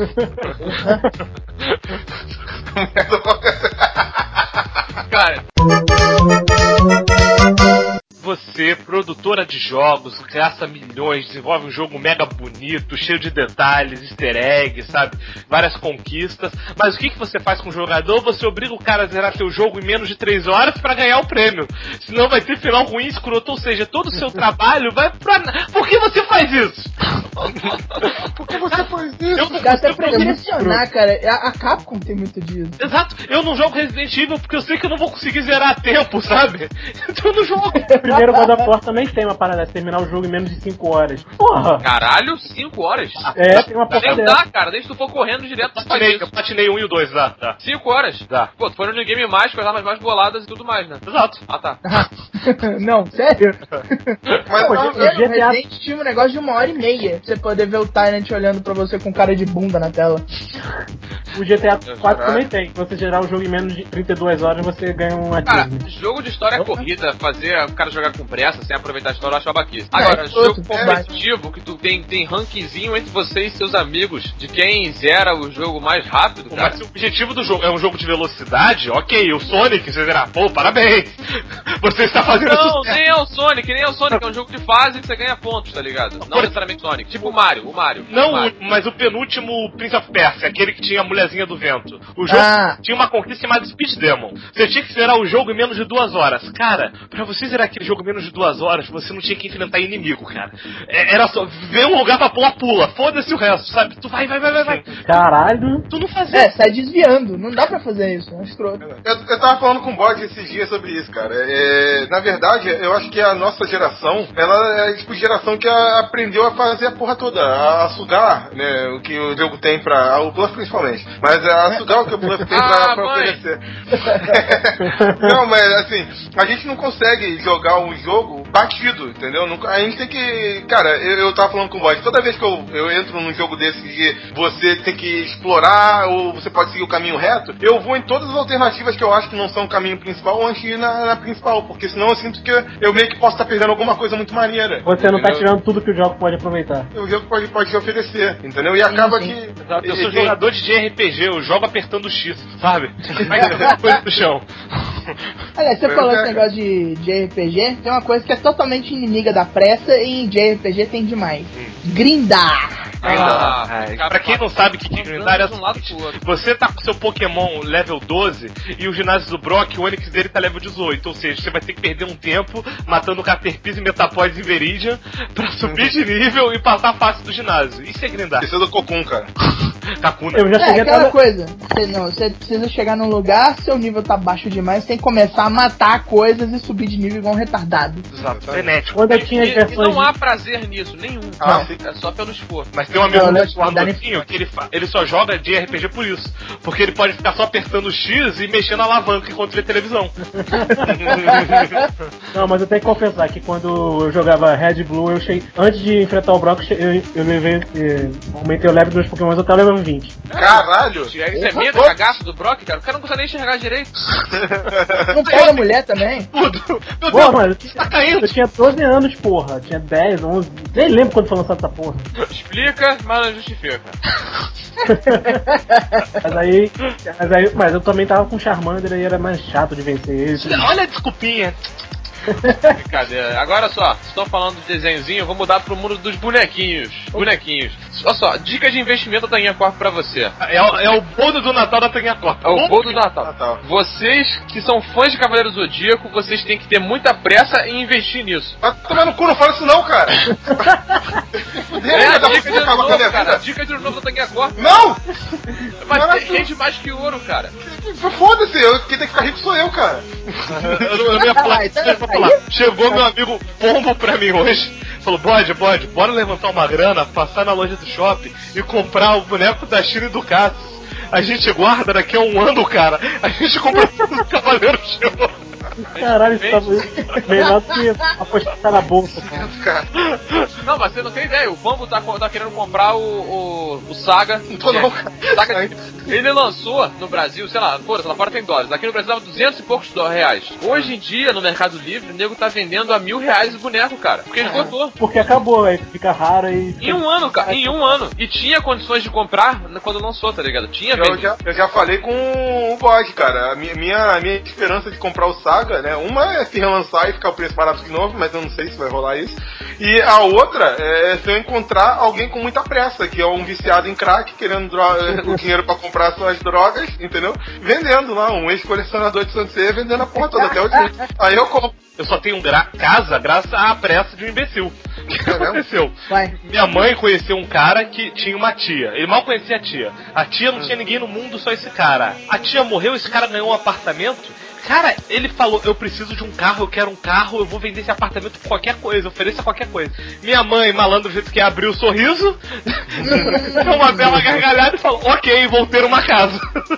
Cara... Você, produtora de jogos, gasta milhões, desenvolve um jogo mega bonito, cheio de detalhes, easter eggs, sabe? Várias conquistas. Mas o que você faz com o jogador? Você obriga o cara a zerar seu jogo em menos de 3 horas pra ganhar o prêmio. Senão vai ter final ruim, escroto. Ou seja, todo o seu trabalho vai pra... Por que você faz isso? Por que você faz isso? Dá até pra impressionar, cara. A Capcom tem muito disso. Exato. Eu não jogo Resident Evil porque eu sei que eu não vou conseguir zerar a tempo, sabe? Então eu não jogo. Primeiro God of War também tem uma parada dessa, terminar o jogo em menos de 5 horas. Porra! Caralho, 5 horas? Tem uma porra Nem dessa. dá, cara. Desde que tu for correndo direto, tu faz isso. Eu patinei 1 e o 2, dá. 5 horas? Dá. Pô, tu foi no New Game Mais, com as armas mais boladas e tudo mais, né? Exato. Ah, tá. Não, sério? Mas no Resident tinha um negócio de 1h30 pra você poder ver o Tyrant olhando pra você com cara de bunda na tela. O GTA 4 também tem. Se você gerar o jogo em menos de 32 horas, você ganha um Cara, achievement. jogo de história corrida, fazer o cara jogar com pressa, sem aproveitar a história, eu acho babaquice. Agora, jogo competitivo, que tu tem rankzinho entre você e seus amigos, de quem zera o jogo mais rápido, cara. Mas se o objetivo do jogo é um jogo de velocidade, ok, o Sonic, você zera, pô, parabéns! Você está fazendo Não, sucesso. nem é o Sonic, é um jogo de fase que você ganha pontos, tá ligado? Não necessariamente Sonic, tipo o Mario. Não, Mario. mas o penúltimo Prince of Persia, aquele que tinha a mulherzinha do vento. O jogo tinha uma conquista chamada Speed Demon. Você tinha que zerar o jogo em menos de 2 horas. Cara, pra você zerar aquele jogo em menos de 2 horas, você não tinha que enfrentar inimigo, cara. Era só ver um lugar pra pula. Foda-se o resto, sabe? Tu vai. Caralho. Tu não fazia. Sai desviando. Não dá pra fazer isso. É escroto. Eu tava falando com o Bode esses dias sobre isso, cara. Na verdade, eu acho que a nossa geração, ela é a tipo de geração que aprendeu a fazer a porra toda, a sugar, né, o que o jogo tem pra... O Bluff principalmente. Mas a sugar o que o Bluff tem pra oferecer. Não, mas assim, a gente não consegue jogar um jogo batido, entendeu? A gente tem que... Cara, eu tava falando com o Bode, toda vez que eu entro num jogo desse de você tem que explorar ou você pode seguir o caminho reto, eu vou em todas as alternativas que eu acho que não são o caminho principal antes de ir na principal, porque senão eu sinto que eu meio que posso estar perdendo alguma coisa muito maneira. Você não tá tirando tudo que o jogo pode aproveitar. O jogo pode te oferecer, entendeu? E acaba que... Exato, eu sou jogador de RPG, eu jogo apertando X, sabe? Vai ter coisa no chão. Olha, você falou esse negócio de RPG, tem uma coisa que é totalmente inimiga da pressa e de RPG tem demais. Grindar! Pra quem não sabe o que é grindar, é você tá com seu Pokémon level 12 e o ginásio do Brock, o Onix dele tá level 18, ou seja, você vai ter que perder um tempo matando Caterpie e Metapod e Viridian pra subir de nível e passar a fase do ginásio. Isso é grindar. Isso é do Cocum, cara. Kakuna. Eu já cheguei aquela coisa, você precisa chegar num lugar, seu nível tá baixo demais, você tem que começar a matar coisas e subir de nível igual um retardado. Exato, frenético. Quando eu tinha as E versões... não há prazer nisso, nenhum. É só pelo esforço. Mas tem um amigo do Arnaldinho que ele só joga de RPG por isso. Porque ele pode ficar só apertando o X e mexendo na alavanca enquanto vê televisão. Não, mas eu tenho que confessar que quando eu jogava Red Blue, eu cheguei. Antes de enfrentar o Brock, eu levei. Aumentei o level dos Pokémon, eu tava level 20. Caralho! Isso é medo, cagaço do Brock, cara? O cara não consegue nem enxergar direito. Não pega mulher também? Tudo! Meu Porra, Deus, mano, tá caindo! eu tinha 12 anos, porra. Tinha 10, 11. Nem lembro quando foi lançado essa porra. Explica, mas não justifica. Mas eu também tava com Charmander e era mais chato de vencer ele. Olha a desculpinha! Brincadeira. Agora só, vocês estão falando de desenhozinho, eu vou mudar pro mundo dos bonequinhos. Bonequinhos. Olha só, dicas de investimento da Tanguinha Corp pra você. É o bônus do Natal da Tanguinha Corp. É o bônus do Natal. Vocês que são fãs de Cavaleiro Zodíaco, vocês têm que ter muita pressa em investir nisso. Vai tomar no cu, não fala isso não, cara. A dica de ano novo, cara. Dica de ano novo da Tanguinha Corp. Não! Mas rende mais que ouro, cara. Foda-se, quem tem que ficar rico sou eu, cara. Eu não ia falar. Chegou meu amigo Pombo pra mim hoje. Falou, bode, bora levantar uma grana, passar na loja do shopping e comprar o boneco da China e do Cassius. A gente guarda daqui a um ano, cara. A gente compra tudo do Cavaleiro Show. Caralho, isso tá melhor do que apostar na bolsa, cara. Não, mas você não tem ideia. O Pombo tá querendo comprar o Saga. Não tô não, cara. Saga, ele lançou no Brasil, sei lá, lá fora tem dólares. Aqui no Brasil tava 200 e poucos reais. Hoje em dia, no Mercado Livre, o nego tá vendendo a R$1.000 o boneco, cara. Porque esgotou. Porque acabou, aí fica raro e... Em um ano, cara. Em um ano. E tinha condições de comprar quando lançou, tá ligado? Tinha vendido. Eu já falei com o bode, cara. A minha esperança de comprar o Saga, né? Uma é se relançar e ficar o preço barato de novo, mas eu não sei se vai rolar isso. E a outra é se eu encontrar alguém com muita pressa, que é um viciado em crack, querendo o dinheiro pra comprar suas drogas, entendeu? Vendendo lá, um ex-colecionador de Sansei vendendo a porra toda até o dia. Aí eu compro. Eu só tenho casa graças à pressa de um imbecil. O que aconteceu? Vai. Minha mãe conheceu um cara que tinha uma tia. Ele mal conhecia a tia. A tia não tinha ninguém no mundo, só esse cara. A tia morreu, esse cara ganhou um apartamento. Cara, ele falou, eu preciso de um carro, eu quero um carro, eu vou vender esse apartamento por qualquer coisa, ofereça qualquer coisa. Minha mãe, malandro do jeito que abriu o sorriso, deu uma bela gargalhada e falou, ok, vou ter uma casa.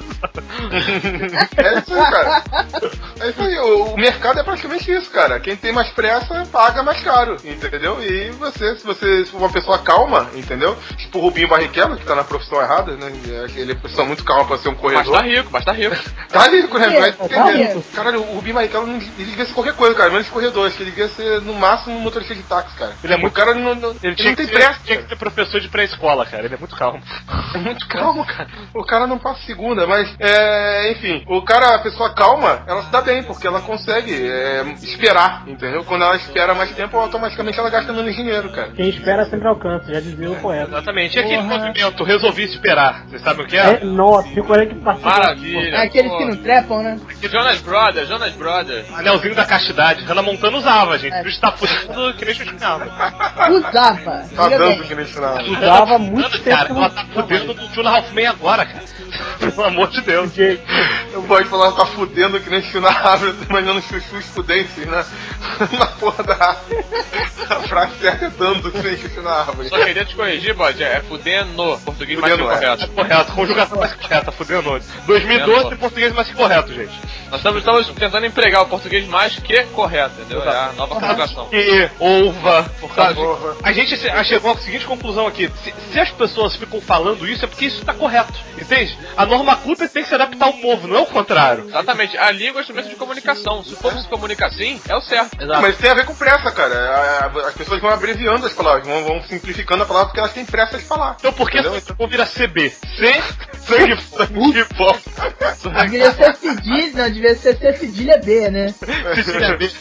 É isso aí, cara. É isso aí, o mercado é praticamente isso, cara. Quem tem mais pressa, paga mais caro, entendeu? E se você for uma pessoa calma, entendeu? Tipo o Rubinho Barrichello, que tá na profissão errada, né? Ele é uma pessoa muito calma pra ser um corredor. Mas tá rico. Tá rico, né? Vai entender. É. Caralho, o Rubinho Barrichello ele devia ser qualquer coisa, cara, menos corredor. Acho que ele devia ser, no máximo, um motorista de táxi, cara. Ele é muito... O cara ele tinha não tem que pressa. Tinha que ser professor de pré-escola, cara. Ele é muito calmo. É muito calmo, cara. O cara não passa segunda, mas, enfim, a pessoa calma, ela se dá bem, porque ela consegue esperar, entendeu? Quando ela espera mais tempo, automaticamente ela gasta menos dinheiro, cara. Quem espera sempre alcança, já dizia o poeta. Exatamente. E aquele movimento, resolvi esperar. Vocês sabem o que é? Nossa, fico olhando que participa. Maravilha. É aqueles que não trepam, né? Jonas Brothers. Anelzinho da castidade. Hannah Montana usava, gente. O bicho tá fudendo que nem chuchunhava. Usava. Tá Diga dando bem. que nem sinal. Usava muito tempo. Cara, ela tá fudendo do Tuna Halfman agora, cara. Pelo amor de Deus. Eu pode falar, tá fudendo que nem China Árvore, tô imaginando chuchu estudenses, né? Na porra da frase certa é dando que nem China Árvore. Só queria te corrigir, bode, é fudendo. Português mais Fudendo, correto. Correto, conjugação mais correta, fudendo. 2012, português mais correto, gente. Nós estamos tentando empregar o português mais que correto, entendeu? É a nova conjugação. E ova, Por favor. A gente chegou à seguinte conclusão aqui: se as pessoas ficam falando isso, é porque isso tá correto, entende? A norma culta tem que se adaptar ao povo, não é o contrário. Exatamente, a língua é instrumento de comunicação. Se o povo se comunica assim, é o certo. Exato. Mas tem a ver com pressa, cara. As pessoas vão abreviando as palavras, vão simplificando a palavra porque elas têm pressa de falar. Então por que Entendeu? vou virar CB? Sangue bom. Devia ser cedilha, não, devia ser cedilha B, né? Cecília B.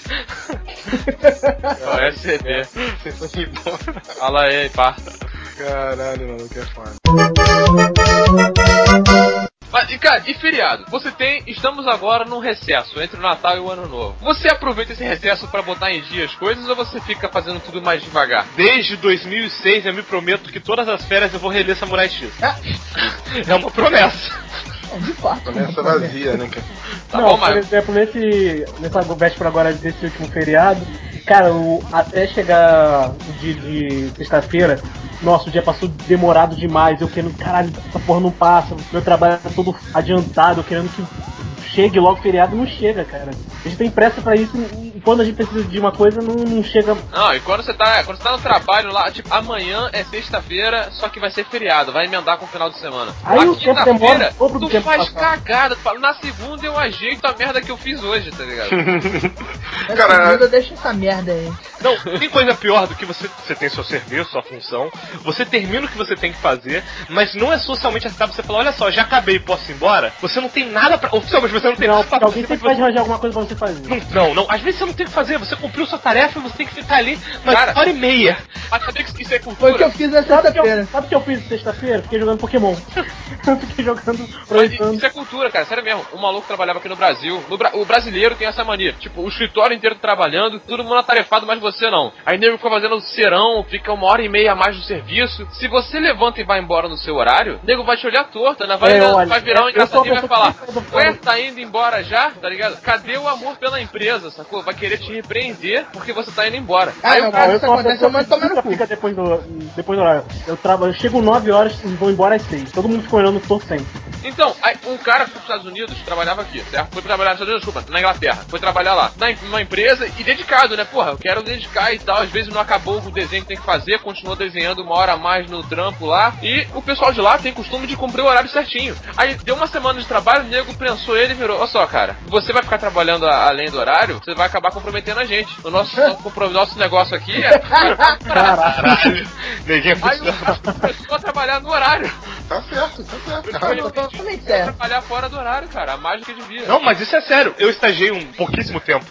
É CD. Sangue bom. Fala aí, pá. Caralho, mano, que é foda. Mas, cara, e feriado? Estamos agora num recesso entre o Natal e o Ano Novo. Você aproveita esse recesso pra botar em dia as coisas ou você fica fazendo tudo mais devagar? Desde 2006 eu me prometo que todas as férias eu vou reler Samurai X. É uma promessa. De fato. Promessa vazia, né, cara? Tá não, bom, por Marcos? exemplo, nessa véspera agora desse último feriado, cara, até chegar o dia de sexta-feira, nossa, o dia passou demorado demais, eu querendo, caralho, essa porra não passa, meu trabalho tá todo adiantado, eu querendo que chegue logo o feriado, não chega, cara. A gente tem pressa pra isso e quando a gente precisa de uma coisa, não chega. Não, e quando você tá no trabalho lá, tipo, amanhã é sexta-feira, só que vai ser feriado, vai emendar com o final de semana. Aí o tempo demora, tu faz cagada, tu fala, na segunda eu ajeito a merda que eu fiz hoje, tá ligado? Na segunda deixa essa merda aí. Não, tem coisa pior do que você tem seu serviço, sua função, você termina o que você tem que fazer, mas não é socialmente aceitável você falar, olha só, já acabei, posso ir embora? Você não tem nada pra... Oficialmente você não tem nada pra fazer. Alguém sempre pode arranjar alguma coisa pra você fazer. Não, às vezes você não tem o que fazer, você cumpriu sua tarefa e você tem que ficar ali uma hora e meia. Mas sabe que isso é cultura? Foi o que eu fiz na sexta-feira. Sabe o que eu fiz sexta-feira? Fiquei jogando Pokémon. Fiquei jogando... Isso é cultura, cara, sério mesmo. Um maluco trabalhava aqui no Brasil, o brasileiro tem essa mania, tipo, o escritório inteiro trabalhando, todo mundo atarefado, mas você não. Aí nego fica fazendo serão, fica 1h30 a mais no serviço. Se você levanta e vai embora no seu horário, o nego vai te olhar torto, né? Vai virar um engraçadinho e vai falar, ué, tá indo embora já? Tá ligado? Cadê o amor pela empresa, sacou? Vai querer te repreender porque você tá indo embora. Aí o cara, isso acontece, eu mando tomar no cu. Fica depois do horário. Eu chego 9 horas e vou embora às 6. Todo mundo fica olhando torto sempre. Então, aí, um cara foi pros Estados Unidos, trabalhava aqui, certo? Foi trabalhar nos Estados Unidos, desculpa, na Inglaterra. Foi trabalhar lá, numa empresa e dedicado, né? Porra, eu quero dedicar e tal. Às vezes não acabou o desenho que tem que fazer, continuou desenhando 1 hora a mais no trampo lá. E o pessoal de lá tem costume de cumprir o horário certinho. Aí deu uma semana de trabalho, o nego prensou ele e virou, olha só, cara, você vai ficar trabalhando além do horário, você vai acabar comprometendo a gente. O nosso negócio aqui é... Caralho. Ninguém aí o cara começou a trabalhar no horário. Tá certo. Totalmente certo. Trabalhar fora do horário, cara, mais do que devia. Não, mas isso é sério. Eu estagiei um pouquíssimo tempo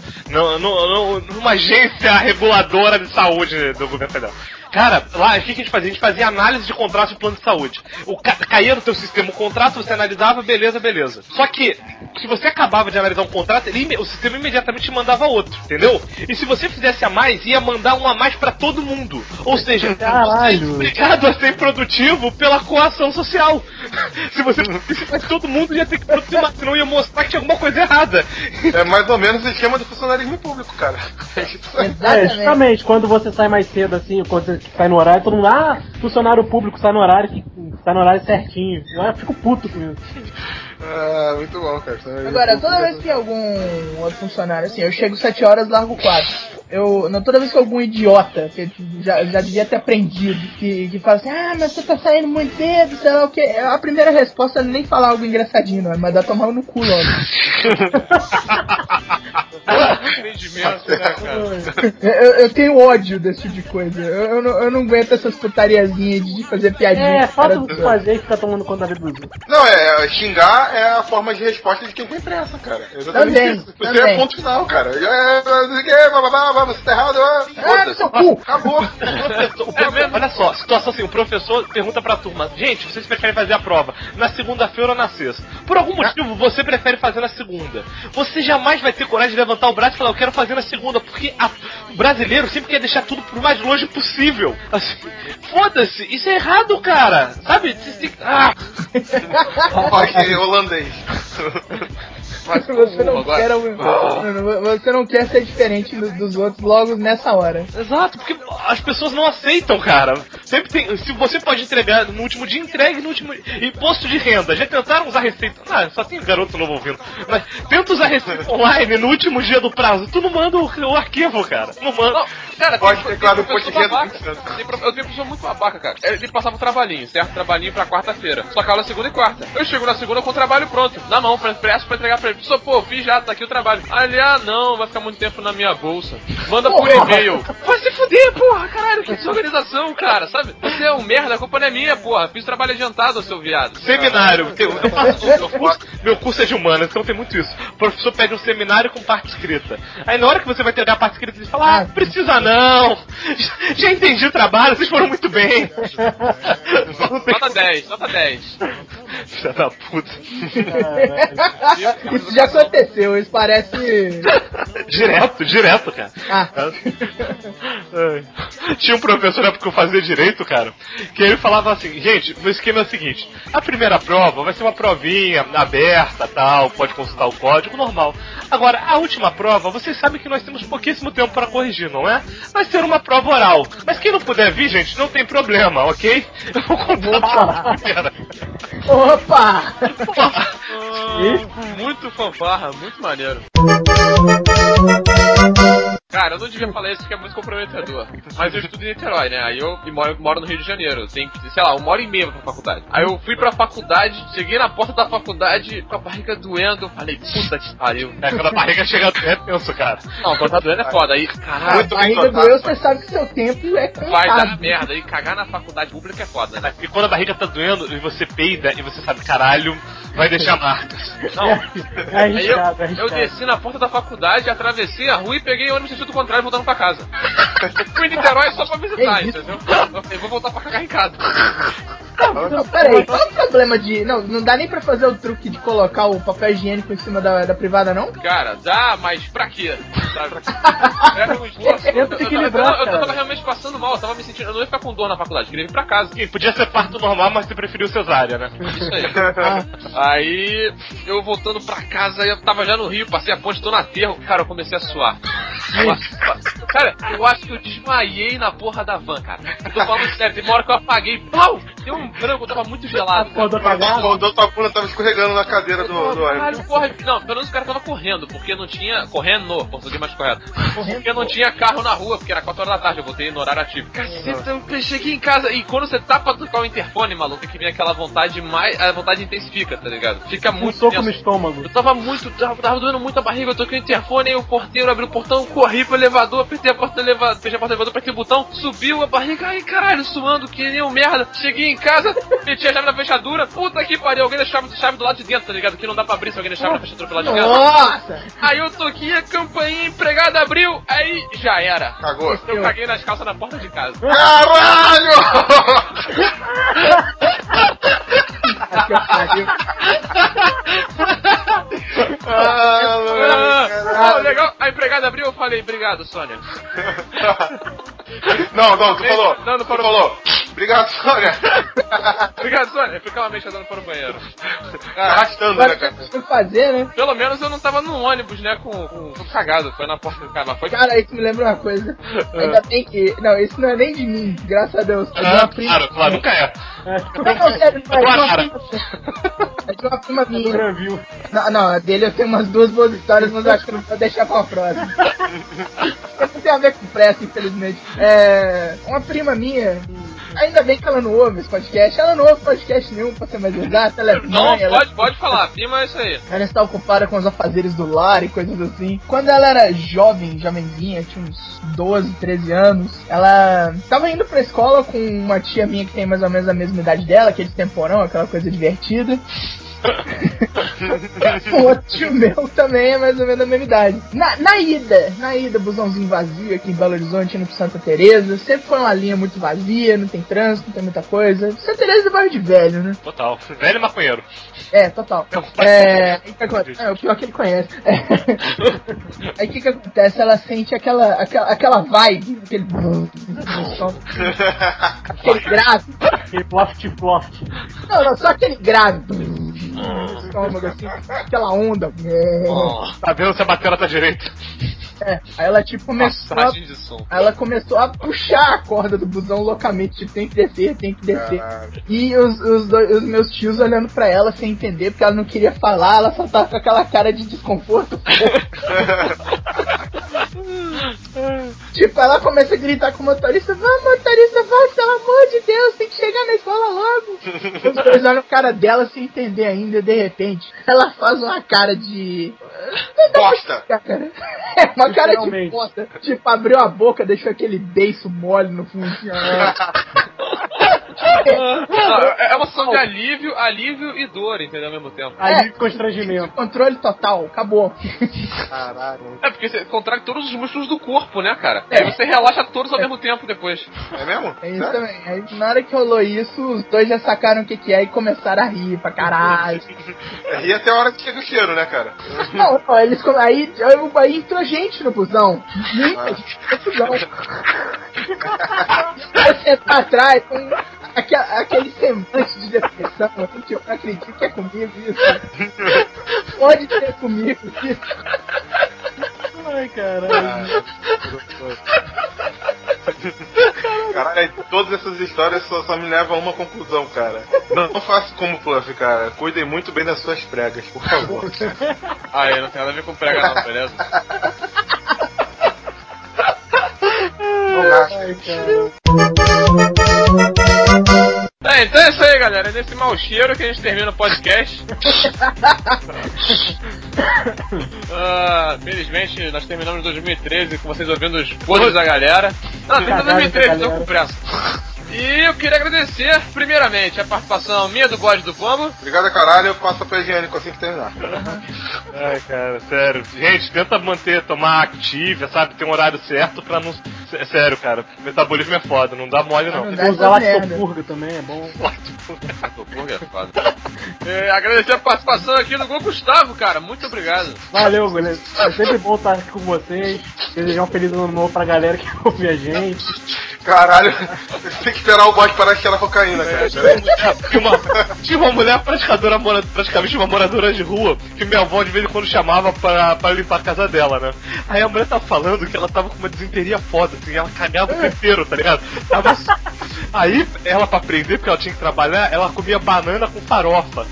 numa agência reguladora de saúde do governo federal. Cara, lá, o que a gente fazia? A gente fazia análise de contrato de plano de saúde. Caía no teu sistema o contrato, você analisava, beleza. Só que, se você acabava de analisar um contrato, o sistema imediatamente te mandava outro, entendeu? E se você fizesse a mais, ia mandar um a mais pra todo mundo. Ou seja, caralho, obrigado a ser produtivo pela coação social. Se você todo mundo ia ter que produzir mais, senão ia mostrar que tinha alguma coisa errada. É mais ou menos o esquema do funcionalismo público, cara. Justamente, quando você sai mais cedo assim, quando você sai no horário, todo mundo, funcionário público sai no horário certinho. Eu fico puto com isso. Muito bom, cara. Agora, toda vez que algum outro funcionário, assim, eu chego 7 horas, largo 4. Toda vez que algum idiota, que já devia ter aprendido, que fala assim, mas você tá saindo muito cedo, sei lá o que, a primeira resposta é nem falar algo engraçadinho, não, mas dá tomar no cu logo. Eu tenho ódio desse tipo de coisa. Eu não aguento essas putariazinhas de fazer piadinha. Falta o que fazer e ficar tomando conta da vida dos outros. Não, xingar é a forma de resposta de quem tem pressa, cara. Exatamente isso. Você é ponto final, cara. Você tá errado, seu cu! Acabou. Olha só, situação assim, o professor pergunta pra turma, gente, vocês preferem fazer a prova na segunda-feira ou na sexta? Por algum motivo, você prefere fazer na segunda. Você jamais vai ter coragem de levantar o braço e falar, eu quero fazer na segunda, porque o brasileiro sempre quer deixar tudo pro mais longe possível. Assim, foda-se, isso é errado, cara. Sabe? Ok, holandês. Mas você não quer ser diferente dos outros logo nessa hora. Exato, porque as pessoas não aceitam, cara. Sempre tem. Se você pode entregar no último dia, entregue no último imposto de renda. Já tentaram usar receita? Só tem garoto novo ouvindo. Mas tenta usar receita online no último dia do prazo. Tu não manda o arquivo, cara. Não manda. Não, cara, pode ter claro o imposto de renda. Eu tenho pessoa muito babaca, cara. Ele passava o trabalhinho, certo? Trabalhinho pra quarta-feira. Só que aula segunda e quarta. Eu chego na segunda com o trabalho pronto. Na mão, presto pra entregar pra ele. Só, fiz já, tá aqui o trabalho. Ali, não, vai ficar muito tempo na minha bolsa. Manda por e-mail. Vai se fuder, porra, caralho, que desorganização, cara, sabe? Você é um merda, a culpa não é minha, porra. Fiz trabalho adiantado, seu viado. Seminário. Eu faço meu curso é de humanas, então tem muito isso. O professor pede um seminário com parte escrita. Aí na hora que você vai entregar a parte escrita, ele fala, precisa não. Já entendi o trabalho, vocês foram muito bem. Nota 10, nota 10. Filha da puta. Isso já aconteceu, isso parece... Direto, cara. Tinha um professor na época que eu fazia direito, jeito, cara, que ele falava assim, gente, o esquema é o seguinte, a primeira prova vai ser uma provinha aberta, tal, pode consultar o código, normal. Agora, a última prova, vocês sabem que nós temos pouquíssimo tempo para corrigir, não é? Vai ser uma prova oral. Mas quem não puder vir, gente, não tem problema, ok? Eu vou contar a primeira. Opa! Muito fanfarra, muito maneiro. Cara, eu não devia falar isso porque é muito comprometedor. Mas eu estudo em Niterói, né? Aí eu moro no Rio de Janeiro. Tem, sei lá, 1h30 pra faculdade. Aí eu fui pra faculdade, cheguei na porta da faculdade com a barriga doendo. Falei, puta que pariu. Quando a barriga chega doendo, é tenso, cara. Não, quando tá doendo é foda. Aí, caralho. A barriga doeu, você sabe que seu tempo é contado. Vai dar merda. Aí cagar na faculdade pública é foda, né? E quando a barriga tá doendo e você peida e você sabe, caralho, vai deixar marcas. Não. Aí eu desci na porta da faculdade, atravessei a rua e peguei o ônibus no sentido contrário voltando pra casa. Fui em Niterói só pra visitar, entendeu? Eu vou voltar pra cagar em casa. Não, peraí, qual é o problema de... Não dá nem pra fazer o truque de colocar o papel higiênico em cima da privada, não? Cara, dá, mas pra quê? Sabe? Era um esforço. Eu tava realmente passando mal, eu tava me sentindo... Eu não ia ficar com dor na faculdade, queria ir pra casa. E podia ser parto normal, mas você preferiu cesárea, né? Isso aí. Aí, eu voltando pra casa, eu tava já no Rio, passei a ponte, tô no aterro. Cara, eu comecei a suar. Cara, eu acho que eu desmaiei na porra da van, cara. Eu tô falando sério, tem uma hora que eu apaguei, pau! Deu um branco, eu tava muito gelado. Quando tua bunda tava escorregando na cadeira do ônibus. Porra, não, pelo menos o cara tava correndo, porque não tinha... Correndo, português mais correto. Porque não tinha carro na rua, porque era 4 horas da tarde, eu voltei no horário ativo. Caceta, eu cheguei em casa, e quando você tá pra tocar o interfone, maluco, que vem aquela vontade mais... A vontade intensifica, tá ligado? Fica muito... soco no estômago. Eu tava doendo muito a barriga, eu toquei o interfone, aí o porteiro abriu o portão, corri pro elevador, apertei a porta do elevador, fechei a porta do elevador, apertei o botão, subiu a barriga, ai caralho, suando, que nem um merda. Cheguei em casa, meti a chave na fechadura, puta que pariu, alguém deixava a chave do lado de dentro, tá ligado? Que não dá pra abrir se alguém deixar a fechadura do lado de dentro. Nossa! Aí eu toquei a campainha, empregada abriu, aí já era. Cagou. Eu caguei nas calças na porta de casa. Caralho! Legal, a empregada abriu, eu falei, obrigado, Sônia. Não, tu falou. Não tu falou. Obrigado, Sônia. Obrigado, Sônia. Eu fui calmamente andando para o banheiro. Arrastando, né, cara? Fazer, né? Pelo menos eu não tava no ônibus, né, com cagado. Foi na porta do cara, mas foi... Cara, isso me lembra uma coisa. Ainda bem que... Não, isso não é nem de mim, graças a Deus. É de uma prima... Claro, nunca é. Não, sério, não é de uma prima minha. Não, a dele eu tenho umas 2 boas histórias, mas eu acho que eu não vou deixar pra próxima. Não tem a ver com pressa, infelizmente. Uma prima minha... Ainda bem que ela não ouve esse podcast. Ela não ouve podcast nenhum, pra ser mais exato. Ela é mãe, pode falar, prima é isso aí. Ela está ocupada com os afazeres do lar e coisas assim. Quando ela era jovenzinha, tinha uns 12, 13 anos, ela tava indo pra escola com uma tia minha que tem mais ou menos a mesma idade dela, aquele temporão, aquela coisa divertida. O outro tio meu também é mais ou menos da mesma idade. Na ida, busãozinho vazio aqui em Belo Horizonte, indo pro Santa Teresa. Sempre foi uma linha muito vazia, não tem trânsito, não tem muita coisa. Santa Teresa é bairro de velho, né? Total. Velho e maconheiro. Total. O pior que ele conhece. Aí o que acontece? Ela sente aquela vibe, aquele grave. Aquele ploft. Não, só aquele grave. Estômago, assim, aquela onda. Tá vendo se a bateria tá direita? Aí ela tipo começou ela começou a puxar a corda do busão loucamente, tipo, tem que descer. E os meus tios olhando pra ela sem entender, porque ela não queria falar, ela só tava com aquela cara de desconforto. Tipo, ela começa a gritar com o motorista, motorista, vai, pelo amor de Deus, tem que chegar na escola logo. Os dois olham a cara dela sem entender ainda, e de repente, ela faz uma cara de... Bosta! É, uma cara de bosta. Tipo, abriu a boca, deixou aquele beiço mole no fundo. É uma sensação de alívio e dor, entendeu? Ao mesmo tempo. Alívio e constrangimento. Controle total, acabou. Caralho. É porque você contrai todos os músculos do corpo, né, cara? Aí você relaxa todos ao mesmo tempo depois. É mesmo? É isso também. Aí na hora que rolou isso, os dois já sacaram o que é e começaram a rir pra caralho. Ri até a hora que chega o cheiro, né, cara? Não, eles aí entrou gente no busão. Muita gente no busão. Aí você tá atrás com aquele semblante de depressão, assim, tipo, eu não acredito que é comigo isso. Pode ser comigo isso. Ai, caralho. Caralho, todas essas histórias só me levam a uma conclusão, cara. Não faça como Fluff, cara. Cuidem muito bem das suas pregas, por favor. Eu não tenho nada a ver com prega não, beleza? Ai, cara. Então é isso aí, galera. É nesse mau cheiro que a gente termina o podcast. Felizmente, nós terminamos 2013 com vocês ouvindo os podres da galera. Não, terminamos 2013, tô com pressa. E eu queria agradecer, primeiramente, a participação minha do Bode do Pombo. Obrigado, caralho. Eu passo pra higiênico assim que terminar. Ai, cara, sério. Gente, tenta tomar Activia, sabe? Tem um horário certo pra não... Sério, cara. Metabolismo é foda, não dá mole, não. Tem usar lactopurga também, é bom. Lactopurga é foda. Agradecer a participação aqui do Gustavo, cara. Muito obrigado. Valeu, galera. É sempre bom estar aqui com vocês. Desejar um feliz ano novo pra galera que ouve a gente. Caralho, tem que esperar o bode parar de cheirar cocaína, cara. Tinha uma mulher praticamente uma moradora de rua, que minha avó de vez em quando chamava pra limpar a casa dela, né? Aí a mulher tava falando que ela tava com uma desinteria foda, assim, ela cagava o tempo inteiro, tá ligado? Aí, ela pra aprender, porque ela tinha que trabalhar, ela comia banana com farofa.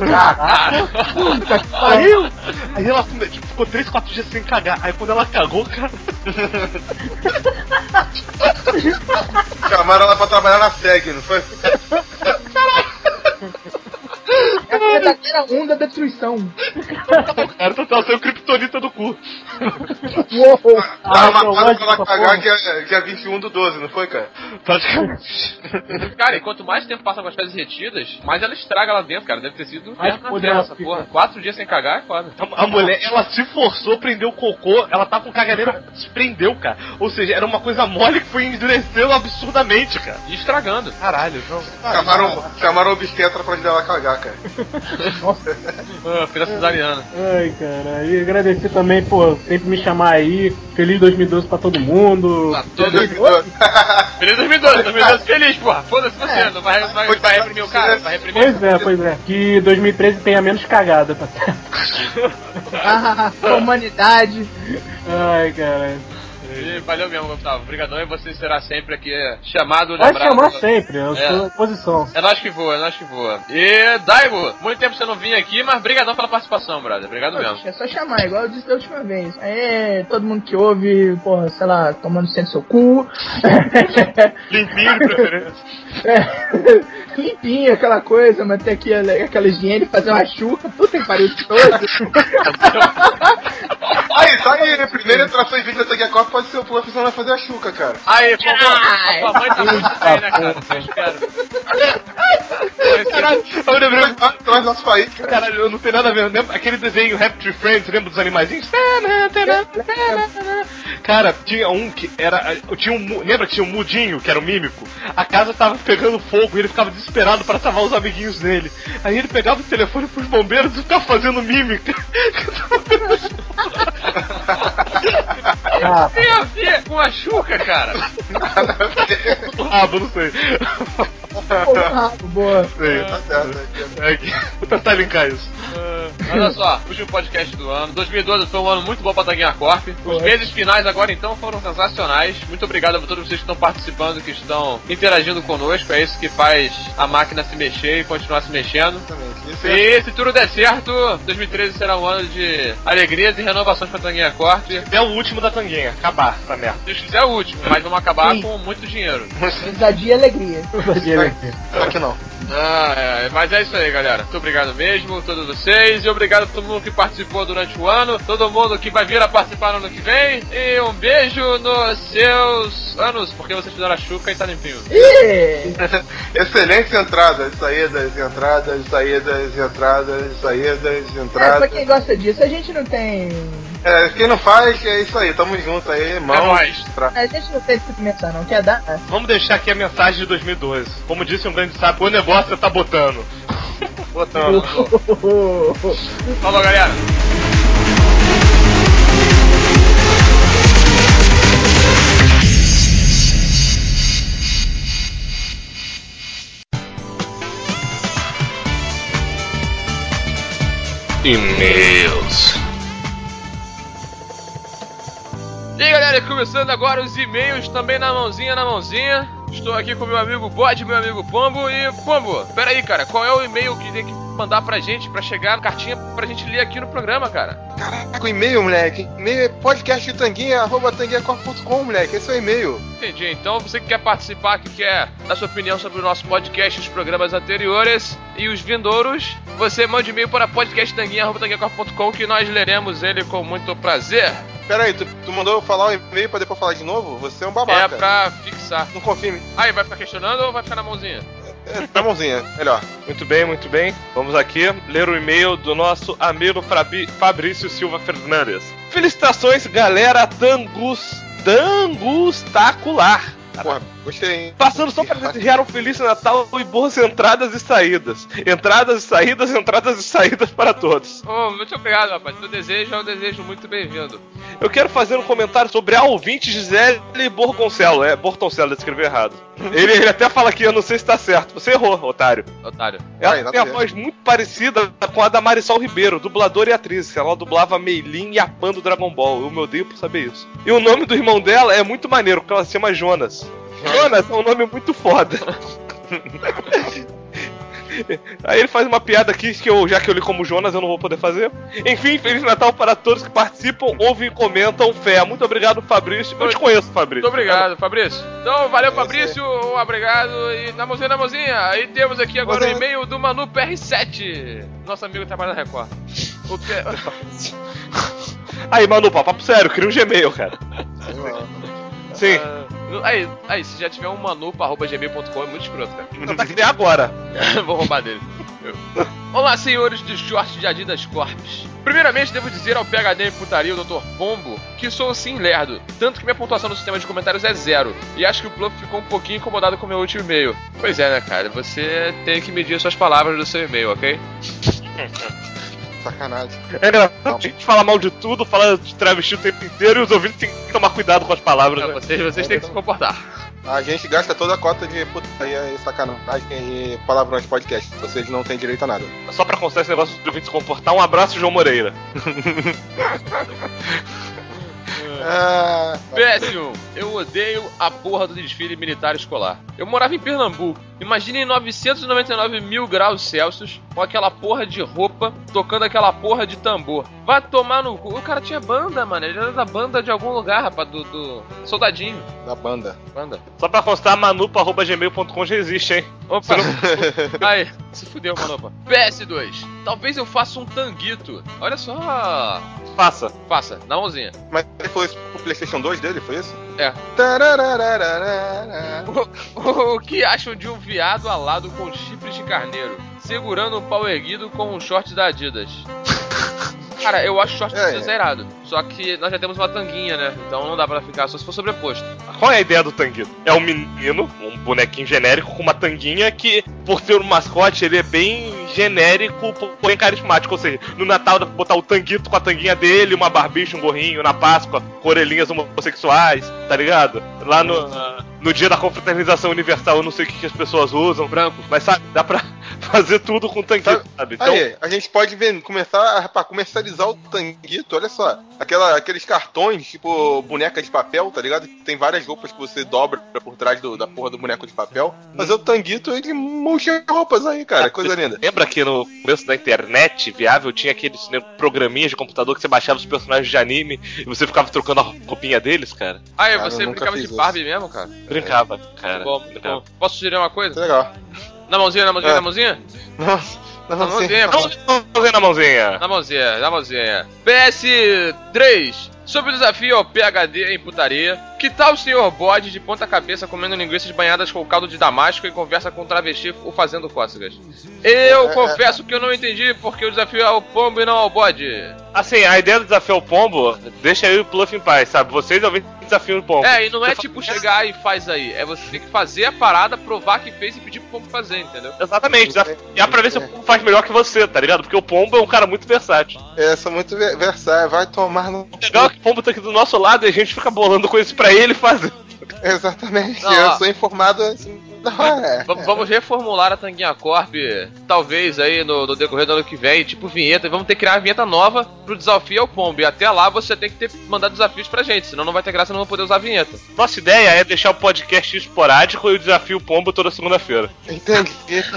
Aí ela ficou 3, 4 dias sem cagar. Aí quando ela cagou, cara... Chamaram ela pra trabalhar na SEG, não foi? É a verdadeira onda da destruição. Cara, total, saiu criptonita do cu. Uou! Mataram pra ela cagar que é 21/12, não foi, cara? Praticamente. Cara, e quanto mais tempo passa com as fezes retidas, mais ela estraga lá dentro, cara. Deve ter sido Mais na poderosa, essa porra. 4 dias sem cagar é foda. A mulher, ela se forçou, prendeu o cocô, ela tava com caganeira, se prendeu, cara. Ou seja, era uma coisa mole que foi endurecendo absurdamente, cara. E estragando. Caralho, não. Chamaram o obstetra pra ajudar ela a cagar, cara. Nossa. Filha cesariana. Ai, cara. E agradecer também, pô, sempre me chamar aí. Feliz 2012 pra todo mundo. Feliz 2012, 2012 feliz, porra. Foda-se você, não vai reprimir o cara, vai reprimir. Pois é. Que 2013 tenha menos cagada, tá certo? Humanidade. Ai, cara. E valeu mesmo, Gustavo. Obrigadão, e você será sempre aqui chamado, Pode lembrado. chamar sempre, eu sou à posição. É nós que voa, é nós que voa. E, Daigo, muito tempo você não vinha aqui, mas brigadão pela participação, brother. Obrigado mesmo. É só chamar, igual eu disse da última vez. Aí, todo mundo que ouve, porra, sei lá, tomando centro do seu cu. Limpinho de preferência. Limpinho, aquela coisa, manter aqui aquela higiene, fazer uma chuca, puta que pariu todo. Aí, tá aí, primeira atração em vídeo da Tag Copa pode ser o Fluff vai fazer a chuca, cara. Aí, pô, a tua mãe tá muito bem, né, cara? Eu espero. Caralho, eu lembrei. Traz nosso país, cara. Caralho, eu não tenho nada a ver. Lembra aquele desenho Happy Tree Friends, lembra dos animaizinhos? Cara, tinha um que era. Lembra que tinha um mudinho, que era um mímico? A casa tava pegando fogo e ele ficava desesperado pra salvar os amiguinhos dele. Aí ele pegava o telefone pros bombeiros e ficava fazendo mímica. Tem a ver com a chuca, cara. Rabo, não sei. Boa. Sei. Tá certo. Vou tentar linkar isso. Olha só, último podcast do ano. 2012 foi um ano muito bom pra Tanguinha Corp. Os meses finais agora, então, foram sensacionais. Muito obrigado a todos vocês que estão participando, que estão interagindo conosco. É isso que faz a máquina se mexer e continuar se mexendo. E se tudo der certo, 2013 será um ano de alegrias e renovações pra Tanguinha Corp. É o último da Tanguinha, acabar essa merda. Se Deus quiser é o último, mas vamos acabar com muito dinheiro. Ousadia e alegria. Só que não. Mas é isso aí, galera. Muito obrigado mesmo, todos vocês. E obrigado a todo mundo que participou durante o ano. Todo mundo que vai vir a participar no ano que vem. E um beijo nos seus anos porque vocês fizeram a chuca e tá limpinho. Excelentes entradas, saídas, entradas, saídas, entradas, saídas, entradas. Pra quem gosta disso, a gente não tem... Quem não faz, é isso aí, tamo junto aí, irmão. É nóis. A gente não tem que começar, não. Quer dar? Vamos deixar aqui a mensagem de 2012. Como disse um grande sábio, o negócio tá botando. Botando. Falou, galera. E-mails. E aí, galera, começando agora os e-mails também na mãozinha. Estou aqui com meu amigo Bode, meu amigo Pombo. E, Pombo, pera aí, cara, qual é o e-mail que tem que mandar pra gente, pra chegar na cartinha pra gente ler aqui no programa, cara? Caraca, o e-mail, moleque. E-mail é podcasttanguinha@tanguinhacorp.com, moleque. Esse é o e-mail. Entendi. Então, você que quer participar, que quer dar sua opinião sobre o nosso podcast, os programas anteriores e os vindouros, você manda e-mail para podcasttanguinha@tanguinhacorp.com que nós leremos ele com muito prazer. Pera aí, tu mandou eu falar o e-mail pra depois falar de novo? Você é um babaca. É pra fixar. Não confia em mim. Aí, vai ficar questionando ou vai ficar na mãozinha? Na mãozinha, melhor. Muito bem, muito bem. Vamos aqui ler o e-mail do nosso amigo Fabrício Silva Fernandes. Felicitações, galera Tangustacular. Porra, gostei, hein? Passando só pra desejar um Feliz Natal e boas entradas e saídas. Entradas e saídas, entradas e saídas para todos. Oh, muito obrigado, rapaz. Seu desejo é um desejo muito bem-vindo. Eu quero fazer um comentário sobre a ouvinte Gisele Bortoncello. É, Bortoncello, eu escrevi errado. Ele até fala aqui, eu não sei se tá certo. Você errou, otário. Ela tem a voz muito parecida com a da Marisol Ribeiro, dubladora e atriz. Ela dublava a Meilin e a Pan do Dragon Ball. Eu me odeio por saber isso. E o nome do irmão dela é muito maneiro, porque ela se chama Jonas. Jonas é um nome muito foda. Aí ele faz uma piada aqui que já que eu li como Jonas, eu não vou poder fazer. Enfim, Feliz Natal para todos que participam, ouvem e comentam. Fé. Muito obrigado, Fabrício. Eu te conheço, Fabrício. Muito obrigado, Fabrício. Então, valeu, Fabrício. Um obrigado. E na mãozinha. Aí temos aqui agora o e-mail do Manu PR7. Nosso amigo que trabalha na Record. Aí, Manu, papo sério, cria um Gmail, cara. Sim. Aí, se já tiver um manu@gmail.com é muito escroto, cara. Não tá que nem agora. Vou roubar dele. Olá, senhores de short de Adidas Corps. Primeiramente, devo dizer ao PhD em putaria, o Dr. Pombo, que sou sim lerdo, tanto que minha pontuação no sistema de comentários é 0. E acho que o Bluff ficou um pouquinho incomodado com o meu último e-mail. Pois é, né, cara? Você tem que medir suas palavras do seu e-mail, ok? Sacanagem. É engraçado, a gente fala mal de tudo, fala de travesti o tempo inteiro e os ouvintes têm que tomar cuidado com as palavras, né? Vocês têm que se comportar. A gente gasta toda a cota de putaria e sacanagem e palavrões de podcast. Vocês não têm direito a nada. Só pra constar esse negócio de ouvinte se comportar, um abraço, João Moreira. PS1, eu odeio a porra do desfile militar escolar. Eu morava em Pernambuco. Imaginem 999 mil graus Celsius com aquela porra de roupa, tocando aquela porra de tambor. Vai tomar no cu. O cara tinha banda, mano. Ele era da banda de algum lugar, rapaz. Do soldadinho. Da banda. Só pra constar, manupa@gmail.com já existe, hein? Opa. Aí, se fudeu, Manupa. PS2, talvez eu faça um tanguito. Olha só. Faça, na mãozinha. Mas ele falou isso pro PlayStation 2 dele, foi isso? É. O que acham de um viado alado com chifres de carneiro, segurando um pau erguido com um short da Adidas? Cara, eu acho short da Adidas irado. Só que nós já temos uma tanguinha, né? Então não dá pra ficar só se for sobreposto. Qual é a ideia do tanguito? É um menino, um bonequinho genérico com uma tanguinha que, por ser um mascote, ele é bem genérico, porém carismático. Ou seja, no Natal dá pra botar o tanguito com a tanguinha dele, uma barbicha, um gorrinho, na Páscoa, com orelhinhas homossexuais, tá ligado? Lá no dia da confraternização universal, eu não sei o que as pessoas usam, branco, mas sabe, dá pra fazer tudo com tanguito, sabe? Então... Aí, a gente pode começar a comercializar o tanguito, olha só. Aqueles cartões, tipo boneca de papel, tá ligado? Tem várias roupas que você dobra por trás da porra do boneco de papel. Fazer o tanguito e murcha roupas aí, cara. Coisa linda. Lembra que no começo da internet viável tinha aqueles programinhas de computador que você baixava os personagens de anime e você ficava trocando a roupinha deles, cara? Ah, você brincava de Barbie mesmo, cara? Brincava, cara. Bom. Posso sugerir uma coisa? Legal. Na mãozinha? Na mãozinha. Na mãozinha. PS3, Sobre o desafio ao PhD em putaria, que tal o senhor bode de ponta cabeça comendo linguiças banhadas com caldo de damasco e conversa com um travesti o fazendo cócegas? Eu confesso que eu não entendi porque o desafio é ao pombo e não ao bode. Assim, a ideia do desafio ao pombo, deixa aí o Pluff em paz, sabe? Vocês ouvem o desafio do pombo. E não é tipo chegar e faz aí. É você ter que fazer a parada, provar que fez e pedir pro pombo fazer, entendeu? Exatamente, e pra ver se o pombo faz melhor que você, tá ligado? Porque o pombo é um cara muito versátil. São muito versátil, vai tomar no... O legal é que o pombo tá aqui do nosso lado e a gente fica bolando coisas pra ele fazer. Exatamente, eu sou informado assim. Vamos reformular a Tanguinha Corp, talvez aí no decorrer do ano que vem, tipo vinheta, e vamos ter que criar uma vinheta nova pro desafio ao pombo. E até lá você tem que mandar desafios pra gente, senão não vai ter graça, não vamos poder usar a vinheta. Nossa ideia é deixar o podcast esporádico e o desafio pombo toda segunda-feira. Entendi.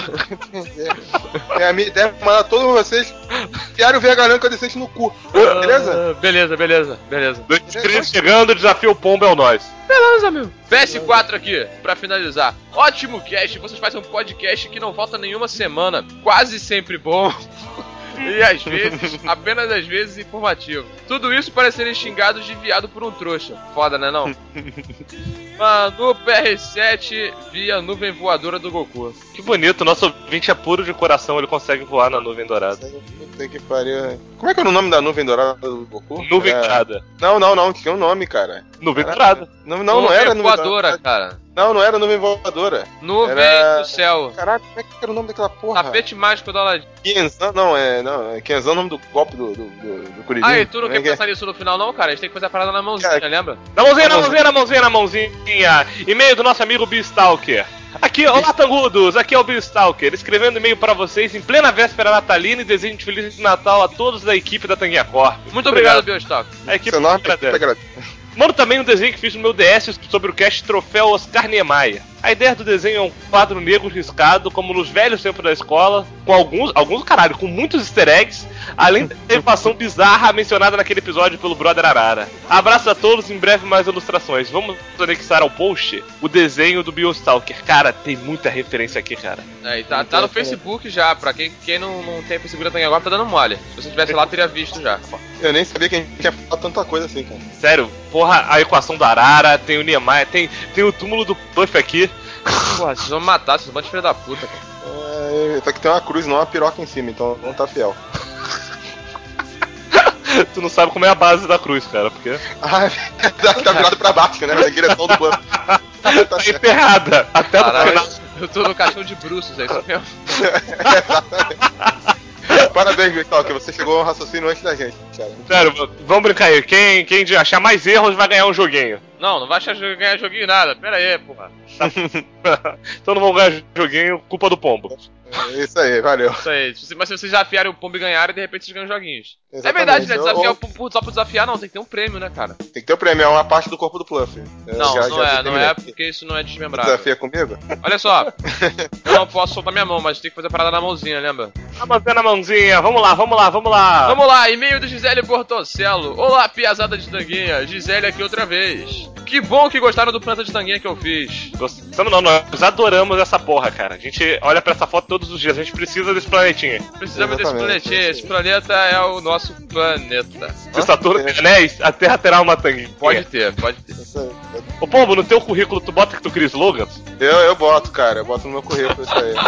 A minha ideia é mandar todos vocês enfiarem o vergalhão que eu decente no cu. Beleza? Beleza. 2 chegando, o desafio pombo é o nós. Beleza, meu. PS4 aqui, pra finalizar. Ótimo cast, vocês fazem um podcast que não falta nenhuma semana. Quase sempre bom. E às vezes, apenas às vezes, informativo. Tudo isso para serem xingados de viado por um trouxa. Foda, né não? Manu PR7 via nuvem voadora do Goku. Que bonito, nosso ouvinte é puro de coração, ele consegue voar na nuvem dourada. Puta que pariu. Como é que é o nome da nuvem dourada do Goku? Nuvem dourada. Não, tinha um nome, cara. Nuvem dourada. Não era nuvem voadora, cara. Não era nuvem voadora. Nuvem do céu. Caralho, como é que era o nome daquela porra? Tapete mágico da Aladdin. Kenzan, Kenzan é o nome do golpe do Kuririn. Ah, e tu não quer pensar nisso no final não, cara? A gente tem que fazer a parada na mãozinha, lembra? Na mãozinha. E-mail do nosso amigo Beastalker. Aqui, olá Tangudos, aqui é o Beastalker, escrevendo e-mail pra vocês em plena véspera natalina e desejo de Feliz Natal a todos da equipe da Tanguinha Corp. Muito obrigado, Beastalker. A equipe agradece. Mando também um desenho que fiz no meu DS sobre o cast Troféu Oscar Niemeyer. A ideia do desenho é um quadro negro riscado, como nos velhos tempos da escola, com com muitos easter eggs, além da animação bizarra mencionada naquele episódio pelo Brother Arara. Abraço a todos, em breve mais ilustrações. Vamos anexar ao post o desenho do Beastalker. Cara, tem muita referência aqui, cara. E tá no Facebook já, pra quem não tem Facebook da Tanguinha agora, tá dando mole. Se você tivesse lá, teria visto já. Eu nem sabia que a gente tinha falado tanta coisa assim, cara. Sério, porra, a equação da Arara, tem o Niemeyer, tem o túmulo do Puff aqui. Porra, vocês vão me matar, vocês vão de filho da puta, cara. Só que tem uma cruz, não uma piroca em cima, então não tá fiel. Tu não sabe como é a base da cruz, cara, porque... Tá virado pra baixo, né? Na direção do plano. Tá enterrada, até no final. Eu tô no caixão de bruços, é isso mesmo? Exatamente. Parabéns, Vitor, que você chegou a um raciocínio antes da gente, cara. Sério, vamos brincar aí. Quem achar mais erros vai ganhar um joguinho. Não vai ganhar joguinho nada. Pera aí, porra. Então não vão ganhar joguinho, culpa do pombo. Isso aí, valeu. Isso aí. Mas se vocês desafiarem o pombo e ganharem, de repente vocês ganham joguinhos. Exatamente. É verdade, né? Desafiar só por desafiar, não. Tem que ter um prêmio, né, cara? Tem que ter um prêmio, é uma parte do corpo do Pluff. Não é porque isso não é desmembrável. Desafia comigo? Olha só. Eu não posso soltar minha mão, mas tem que fazer a parada na mãozinha, lembra? Na mãozinha, vamos lá. Vamos lá, e-mail do Gisele Bortocello. Olá, piazada de Tanguinha. Gisele aqui outra vez. Que bom que gostaram do planta de Tanguinha que eu fiz. Gostamos não, nós adoramos essa porra, cara. A gente olha pra essa foto todos os dias, a gente precisa desse planetinha. Precisamos desse planetinha, esse planeta é o nosso planeta. Se Saturno tem anéis, a Terra terá uma Tanguinha. Pode ter. Ô Pombo, no teu currículo tu bota que tu cria slogans? Eu boto, cara, eu boto no meu currículo isso aí.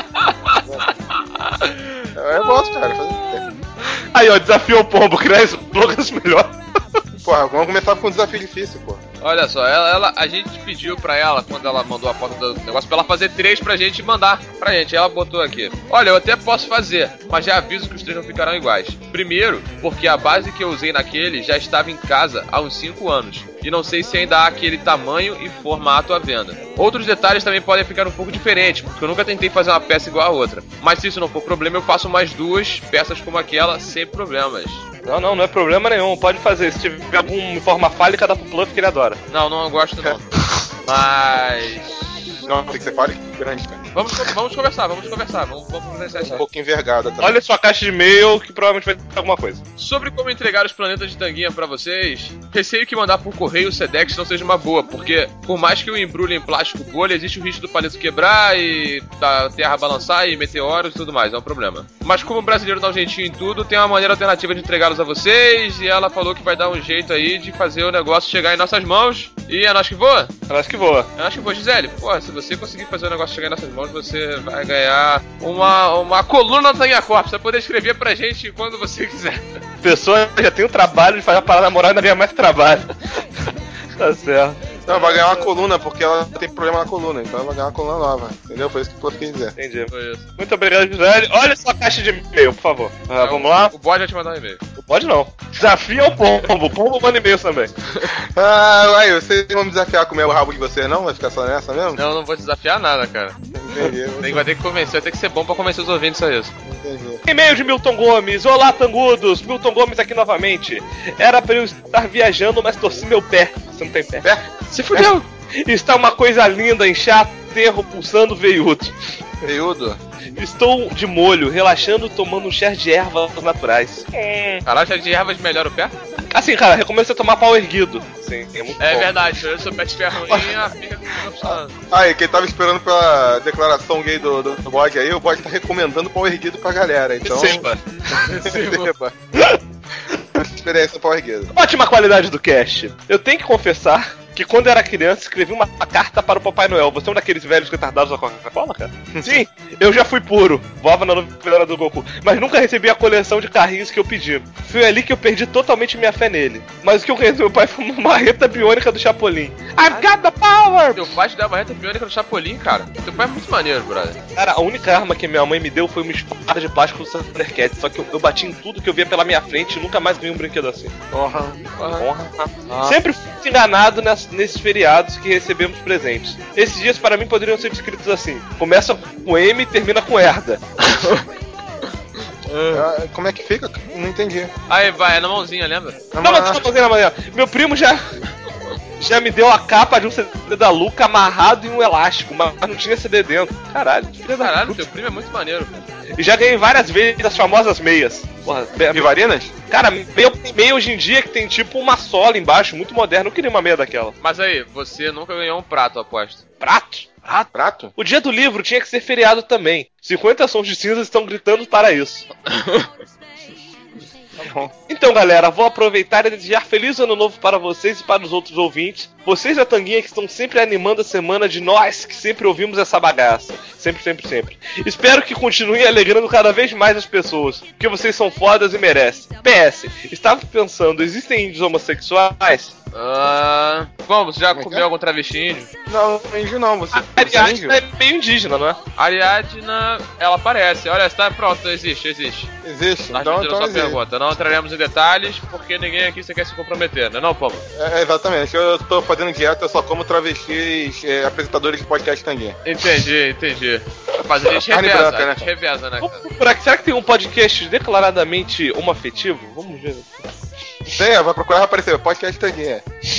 Eu boto, cara, Aí, ó, desafio o Pombo, criar slogans melhor. Porra, vamos começar com um desafio difícil, pô. Olha só, a gente pediu pra ela, quando ela mandou a foto do negócio, pra ela fazer 3 pra gente e mandar pra gente. Ela botou aqui: olha, eu até posso fazer, mas já aviso que os 3 não ficarão iguais. Primeiro, porque a base que eu usei naquele já estava em casa há uns 5 anos. E não sei se ainda há aquele tamanho e formato à venda. Outros detalhes também podem ficar um pouco diferentes, porque eu nunca tentei fazer uma peça igual a outra. Mas se isso não for problema, eu faço mais 2 peças como aquela, sem problemas. Não é problema nenhum, pode fazer. Se tiver alguma forma fálica, dá pro Pluff que ele adora. Não gosto não. Mas... Não, tem que ser fale grande, cara. Vamos conversar. Vamos conversar isso. Um pouco envergada também. Olha sua caixa de e-mail que provavelmente vai ter alguma coisa. Sobre como entregar os planetas de Tanguinha pra vocês, receio que mandar por correio o Sedex não seja uma boa, porque por mais que eu embrulhe em plástico bolha, existe o risco do palito quebrar e da terra balançar e meteoros e tudo mais, é um problema. Mas como o brasileiro dá um jeitinho em tudo, tem uma maneira alternativa de entregá-los a vocês, e ela falou que vai dar um jeito aí de fazer o negócio chegar em nossas mãos, e é nós que voa? É nós que voa. É nós que voa, Gisele. Pô, se você conseguir fazer o negócio chegar em nossas mãos, você vai ganhar uma coluna do Tanguinha Corp, pra poder escrever pra gente quando você quiser. A pessoa já tem o trabalho de fazer a parada moral e ainda ganha mais trabalho. Tá certo. Não, vai ganhar uma coluna, porque ela tem problema na coluna, então ela vai ganhar uma coluna nova. Entendeu? Foi isso que eu quis dizer. Entendi. Foi isso. Muito obrigado, Gisele. Olha sua caixa de e-mail, por favor. Vamos lá? O bode vai te mandar um e-mail. Pode não. Desafia o pombo. O pombo manda e-mail também. Aí, vocês vão me desafiar a comer o rabo de vocês, não? Vai ficar só nessa mesmo? Não, não vou desafiar nada, cara. Entendi. Vai ter que convencer, vai ter que ser bom pra convencer os ouvintes a isso. Entendi. E-mail de Milton Gomes. Olá, Tangudos. Milton Gomes aqui novamente. Era pra eu estar viajando, mas torci meu pé. Você não tem pé? Se fudeu! Está uma coisa linda, inchar, terro, pulsando, veiudo. Veiudo? Estou de molho, relaxando, tomando um chá de ervas naturais. Caralho, chá de ervas melhora o pé? Assim, cara, recomendo você tomar pau erguido. Sim, é muito bom. Verdade, eu sou pé de ferro ruim, a fica não funcionando. Aí, quem tava esperando pela declaração gay do bode aí, o bode tá recomendando pau erguido pra galera, então... Receba. Receba. Experiência pau erguido. Ótima qualidade do cast. Eu tenho que confessar que quando eu era criança escrevi uma carta para o Papai Noel. Você é um daqueles velhos retardados da Coca-Cola, cara? Sim, eu já fui puro, voava na novela do Goku, mas nunca recebi a coleção de carrinhos que eu pedi. Foi ali que eu perdi totalmente minha fé nele. Mas o que eu ganhei do meu pai foi uma marreta biônica do Chapolin. I've got the power! Teu pai te deu a marreta biônica do Chapolin, cara. Teu pai é muito maneiro, brother. Cara, a única arma que minha mãe me deu foi uma espada de plástico do Thundercat. Só que eu bati em tudo que eu via pela minha frente e nunca mais ganhei um brinquedo assim. Porra. Sempre fui enganado nesses feriados que recebemos presentes. Esses dias para mim poderiam ser descritos assim: começa com M e termina com Herda. Como é que fica? Não entendi. Aí vai, é na mãozinha, lembra? Não, mas deixa eu na manhã. Meu primo já me deu a capa de um CD da Luca amarrado em um elástico, mas não tinha CD dentro. Caralho, Caralho, teu primo é muito maneiro, cara. E já ganhei várias vezes as famosas meias. Porra, Vivarinas? Cara, meia hoje em dia que tem tipo uma sola embaixo, muito moderno. Eu queria uma meia daquela. Mas aí, você nunca ganhou um prato, aposto. Prato? Prato? O dia do livro tinha que ser feriado também. 50 sons de cinza estão gritando para isso. Tá bom. Então, galera, vou aproveitar e desejar feliz ano novo para vocês e para os outros ouvintes. Vocês da Tanguinha que estão sempre animando a semana de nós que sempre ouvimos essa bagaça. Sempre. Espero que continuem alegrando cada vez mais as pessoas, porque vocês são fodas e merecem. PS, estava pensando, existem índios homossexuais? Bom, você já comeu algum travesti índio? Não, índio não, você A Ariadna é meio indígena, não é? Ariadna, ela aparece. Olha, está pronto, existe. Existe? Nós Então sua existe. pergunta. Não entraremos em detalhes, porque ninguém aqui quer se comprometer, não é não, Paulo? Exatamente, eu tô fazendo dieta, eu só como travestis apresentadores de podcast Tanguinha. Entendi. Mas a gente Carne reveza, branca, né? a gente reveza, né, Vamos cara? procurar, será que tem um podcast declaradamente homoafetivo? Vamos ver. Tem, vai procurar, vai aparecer, podcast Tanguinha.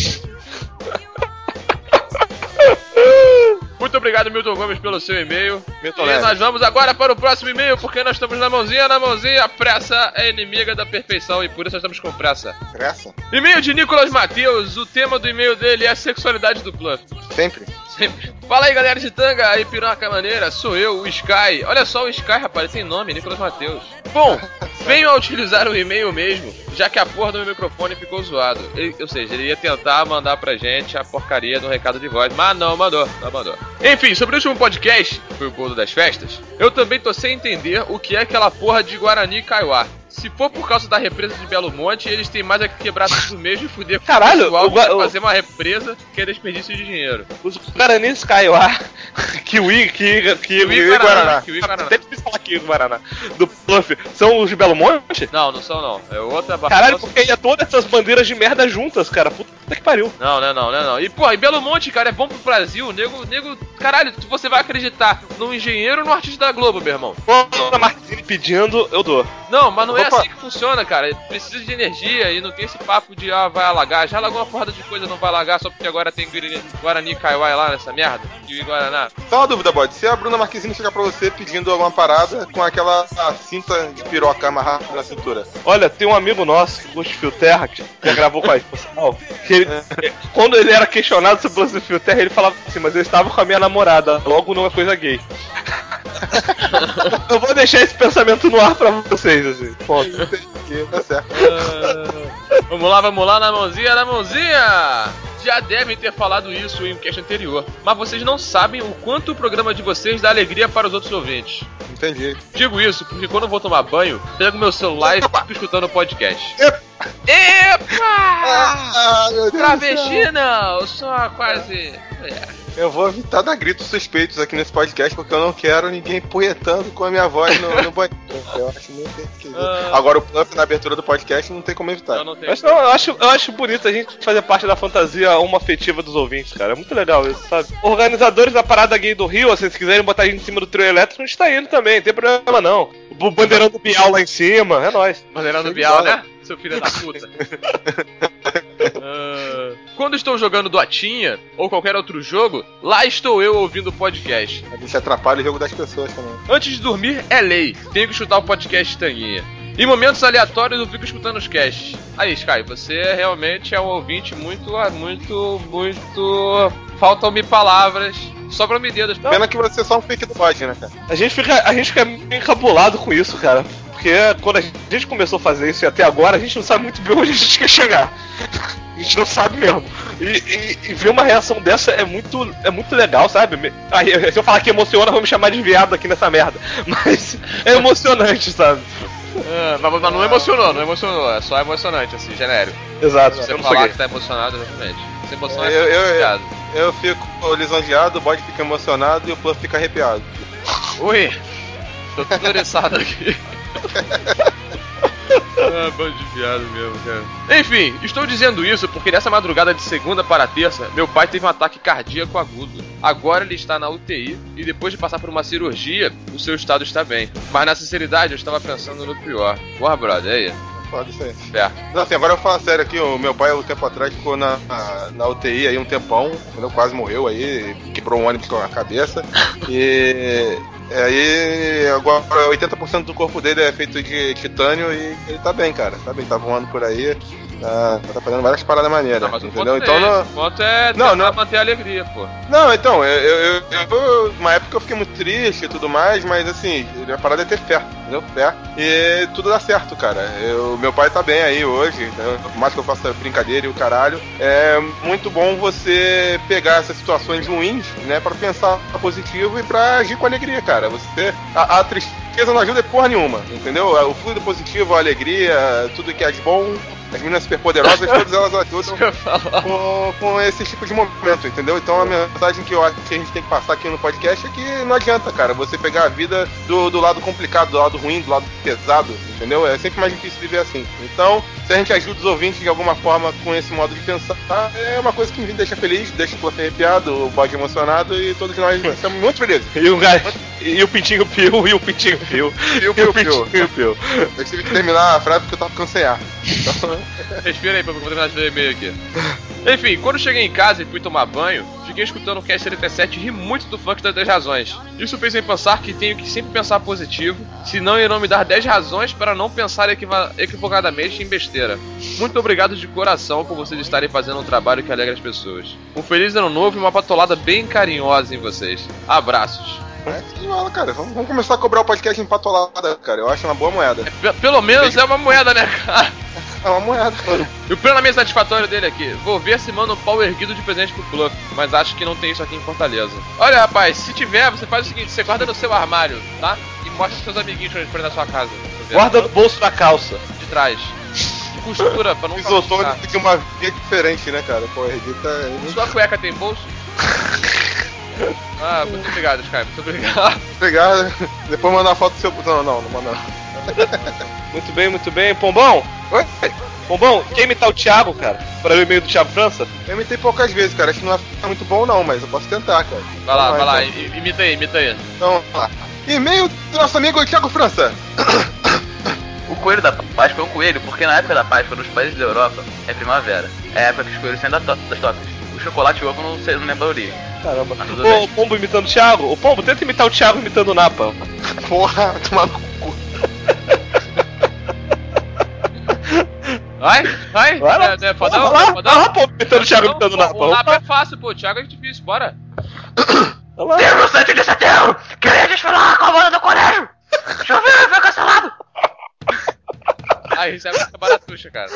Muito obrigado, Milton Gomes, pelo seu e-mail. Milton E Neves. nós vamos agora para o próximo e-mail, porque nós estamos na mãozinha. A pressa é inimiga da perfeição e por isso nós estamos com pressa. Pressa? E-mail de Nicolas Matheus, o tema do e-mail dele é a sexualidade do Pluff. Sempre. Fala aí, galera de Tanga, aí piroca maneira, sou eu, o Sky. Olha só, o Sky, rapaz, tem nome, Nicolas Matheus. Bom, venho a utilizar o e-mail mesmo, já que a porra do meu microfone ficou zoado. Ou seja, ele ia tentar mandar pra gente a porcaria do recado de voz, mas não mandou. Enfim, sobre o último podcast, que foi o bolo das festas, eu também tô sem entender o que é aquela porra de Guarani Kaiowá. Se for por causa da represa de Belo Monte, eles têm mais a que quebrar tudo mesmo e fuder com Caralho, o pessoal fazer uma represa que é desperdício de dinheiro. Os Guaranis Kaiowá, Kiwi Guaraná. Até difícil falar Kiwi Guaraná. Do Pluff, são os de Belo Monte? Não são não. É outra barra. Caralho, porque ia todas essas bandeiras de merda juntas, cara. Puta que pariu. Não. E, pô, em Belo Monte, cara, é bom pro Brasil. Nego, caralho, você vai acreditar num engenheiro ou num artista da Globo, meu irmão? Ana Martini pedindo, eu dou. Não, mas não é assim que funciona, cara. Precisa de energia e não tem esse papo de, vai alagar. Já alagou uma porrada de coisa, não vai alagar só porque agora tem Guarani Kaiowai lá nessa merda? E Guaraná. Só uma dúvida, Bode. Se a Bruna Marquezine chegar pra você pedindo alguma parada com aquela cinta de piroca amarrada na cintura. Olha, tem um amigo nosso, o Lúcio Fio Terra, que já gravou com a gente, que ele, quando ele era questionado sobre o Lúcio Fio Terra, ele falava assim, mas eu estava com a minha namorada, logo não é coisa gay. Eu vou deixar esse pensamento no ar pra vocês, assim. Ponto. Entendi, tá certo. Vamos lá, na mãozinha! Já devem ter falado isso em um cast anterior, mas vocês não sabem o quanto o programa de vocês dá alegria para os outros ouvintes. Entendi. Digo isso porque quando eu vou tomar banho, pego meu celular e fico escutando o podcast. Ah, meu Deus. Travesti não, só quase... Eu vou evitar dar gritos suspeitos aqui nesse podcast porque eu não quero ninguém punhetando com a minha voz no banheiro. Eu acho muito esquisito. Agora o Puff na abertura do podcast não tem como evitar. Eu acho bonito a gente fazer parte da fantasia homoafetiva dos ouvintes, cara. É muito legal isso, sabe? Organizadores da parada gay do Rio, se quiserem botar a gente em cima do trio elétrico, a gente tá indo também, não tem problema não. O bandeirão do Bial lá em cima, é nóis. Bandeirão do Bial, né? Seu filho da puta. Quando estou jogando Dotinha ou qualquer outro jogo, lá estou eu ouvindo o podcast. A gente atrapalha o jogo das pessoas também. Antes de dormir é lei, tenho que escutar o podcast Tanguinha. Em momentos aleatórios eu fico escutando os casts. Aí, Sky, você realmente é um ouvinte muito... Faltam-me palavras. Sobram-me dedos. Pena que você é só um fake do bode, né, cara? A gente fica meio encabulado com isso, cara. Porque quando a gente começou a fazer isso e até agora, a gente não sabe muito bem onde a gente quer chegar. A gente não sabe mesmo. E ver uma reação dessa é muito legal, sabe? Aí, se eu falar que emociona, vão me chamar de viado aqui nessa merda. Mas é emocionante, sabe? Mas não emocionou. É só emocionante, assim, genérico. Exato. Você falar que tá emocionado, exatamente. Você emociona eu fico lisonjeado, o bode fica emocionado e o Puff fica arrepiado. Ui! Tô tudo oriçado aqui. Bando de viado mesmo, cara. Enfim, estou dizendo isso porque nessa madrugada de segunda para terça, meu pai teve um ataque cardíaco agudo. Agora ele está na UTI e depois de passar por uma cirurgia, o seu estado está bem. Mas na sinceridade eu estava pensando no pior. Porra, brother, aí. Foda isso aí. Certo. Não, assim, agora eu falo sério aqui, o meu pai um tempo atrás ficou na UTI aí um tempão, entendeu? Quase morreu aí, quebrou um ônibus com a cabeça. E aí agora 80% do corpo dele é feito de titânio e ele tá bem, cara. Tá bem, tá voando por aí. Tá fazendo várias paradas maneiras, não, mas entendeu? Então o ponto é tentar manter a alegria, pô. Não, então, uma época eu fiquei muito triste e tudo mais, mas assim, a parada é ter fé, entendeu? Fé. E tudo dá certo, cara. Meu pai tá bem aí hoje, né? Por mais que eu faça brincadeira e o caralho, é muito bom você pegar essas situações ruins, né, pra pensar positivo e pra agir com alegria, cara. A tristeza não ajuda porra nenhuma, entendeu? O fluido positivo, a alegria, tudo que é de bom. As meninas superpoderosas, todas elas ajudam com esse tipo de momento, entendeu? Então a mensagem que eu acho que a gente tem que passar aqui no podcast é que não adianta, cara, você pegar a vida do lado complicado, do lado ruim, do lado pesado, entendeu? É sempre mais difícil viver assim. Então, se a gente ajuda os ouvintes de alguma forma com esse modo de pensar, é uma coisa que me deixa feliz, deixa o Puff arrepiado, o bode emocionado e todos nós estamos muito felizes. E o pintinho pio, e o pintinho pio. Eu tive que terminar a frase porque eu tava ficando sem ar. Respira aí pra eu terminar de ler e-mail aqui. Enfim, quando cheguei em casa e fui tomar banho, fiquei escutando o Cast 77 e ri muito do funk das 10 razões. Isso fez me pensar que tenho que sempre pensar positivo, senão irão me dar 10 razões para não pensar equivocadamente em besteira. Muito obrigado de coração por vocês estarem fazendo um trabalho que alegra as pessoas. Um feliz ano novo e uma patolada bem carinhosa em vocês. Abraços. Cara, vamos começar a cobrar o podcast em patolada, cara. Eu acho uma boa moeda. Pelo menos é uma moeda, né, cara? É uma moeda. E o plenamente satisfatório dele aqui. Vou ver se manda um pau erguido de presente pro Puff, mas acho que não tem isso aqui em Fortaleza. Olha, rapaz, se tiver, você faz o seguinte: você guarda no seu armário, tá? E mostra pros seus amiguinhos quando eles forem na sua casa. Guarda no bolso da calça. De trás. De costura, pra não isotônico de uma via diferente, né, cara? Pô, Rita... Sua cueca tem bolso? Muito obrigado, Sky. Muito obrigado. Obrigado. Depois mandar uma foto do seu... Não manda. Muito bem. Pombão? Oi? Pombão, quer imitar o Thiago, cara? Para o e-mail do Thiago França? Eu imitei poucas vezes, cara. Acho que não é muito bom, não, mas eu posso tentar, cara. Vai lá, então. imita aí. Então, vamos lá. E-mail do nosso amigo Thiago França. O coelho da Páscoa é um coelho, porque na época da Páscoa, nos países da Europa, é primavera. É a época que os coelhos saem das tocas. O chocolate e o ovo não lembra a origem. Caramba. O Pombo imitando o Thiago? O Pombo, tenta imitar o Thiago imitando o Napa. Porra, tomar no cu. Vai. Vai lá. Fodão? Vai lá, Pombo, imitando o Thiago imitando o Napa. O Napa é fácil, pô. O Thiago é difícil, bora. Deus 7 de setembro! Queria desfilar com a banda do colégio! Choveu e foi cancelado! Aí, isso é música baratuxa, cara.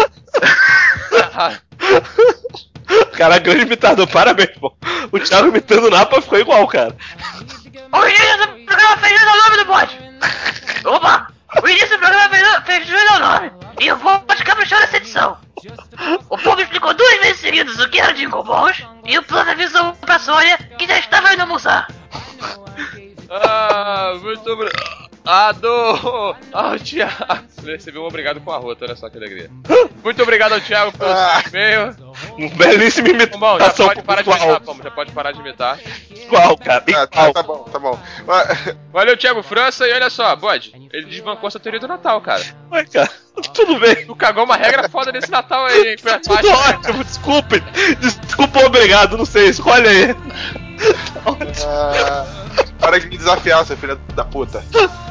Cara, grande imitador, parabéns, pô. O Thiago imitando o Napa ficou igual, cara. O início do programa fez jus ao nome do bode! Opa! O início do programa fez jus ao nome! E eu vou caprichar nessa edição! O povo explicou 2 vezes seguidas o que era Jingle Balls e o plano avisou pra Sônia que já estava indo almoçar! Muito obrigado. O Thiago. Recebeu um obrigado com a rota, olha só que alegria. Muito obrigado ao Thiago pelo e-mail. Um belíssimo imitação. Bom, já pode parar de imitar, Pombo. Já pode parar de imitar. Igual, cara. Tá bom. Valeu, Thiago França. E olha só, bode, ele desbancou essa teoria do Natal, cara. Ué, cara, tudo bem. Tu cagou uma regra foda desse Natal aí, hein? Tudo ótimo, desculpe, obrigado, não sei, escolhe aí. Para de me desafiar, seu filho da puta.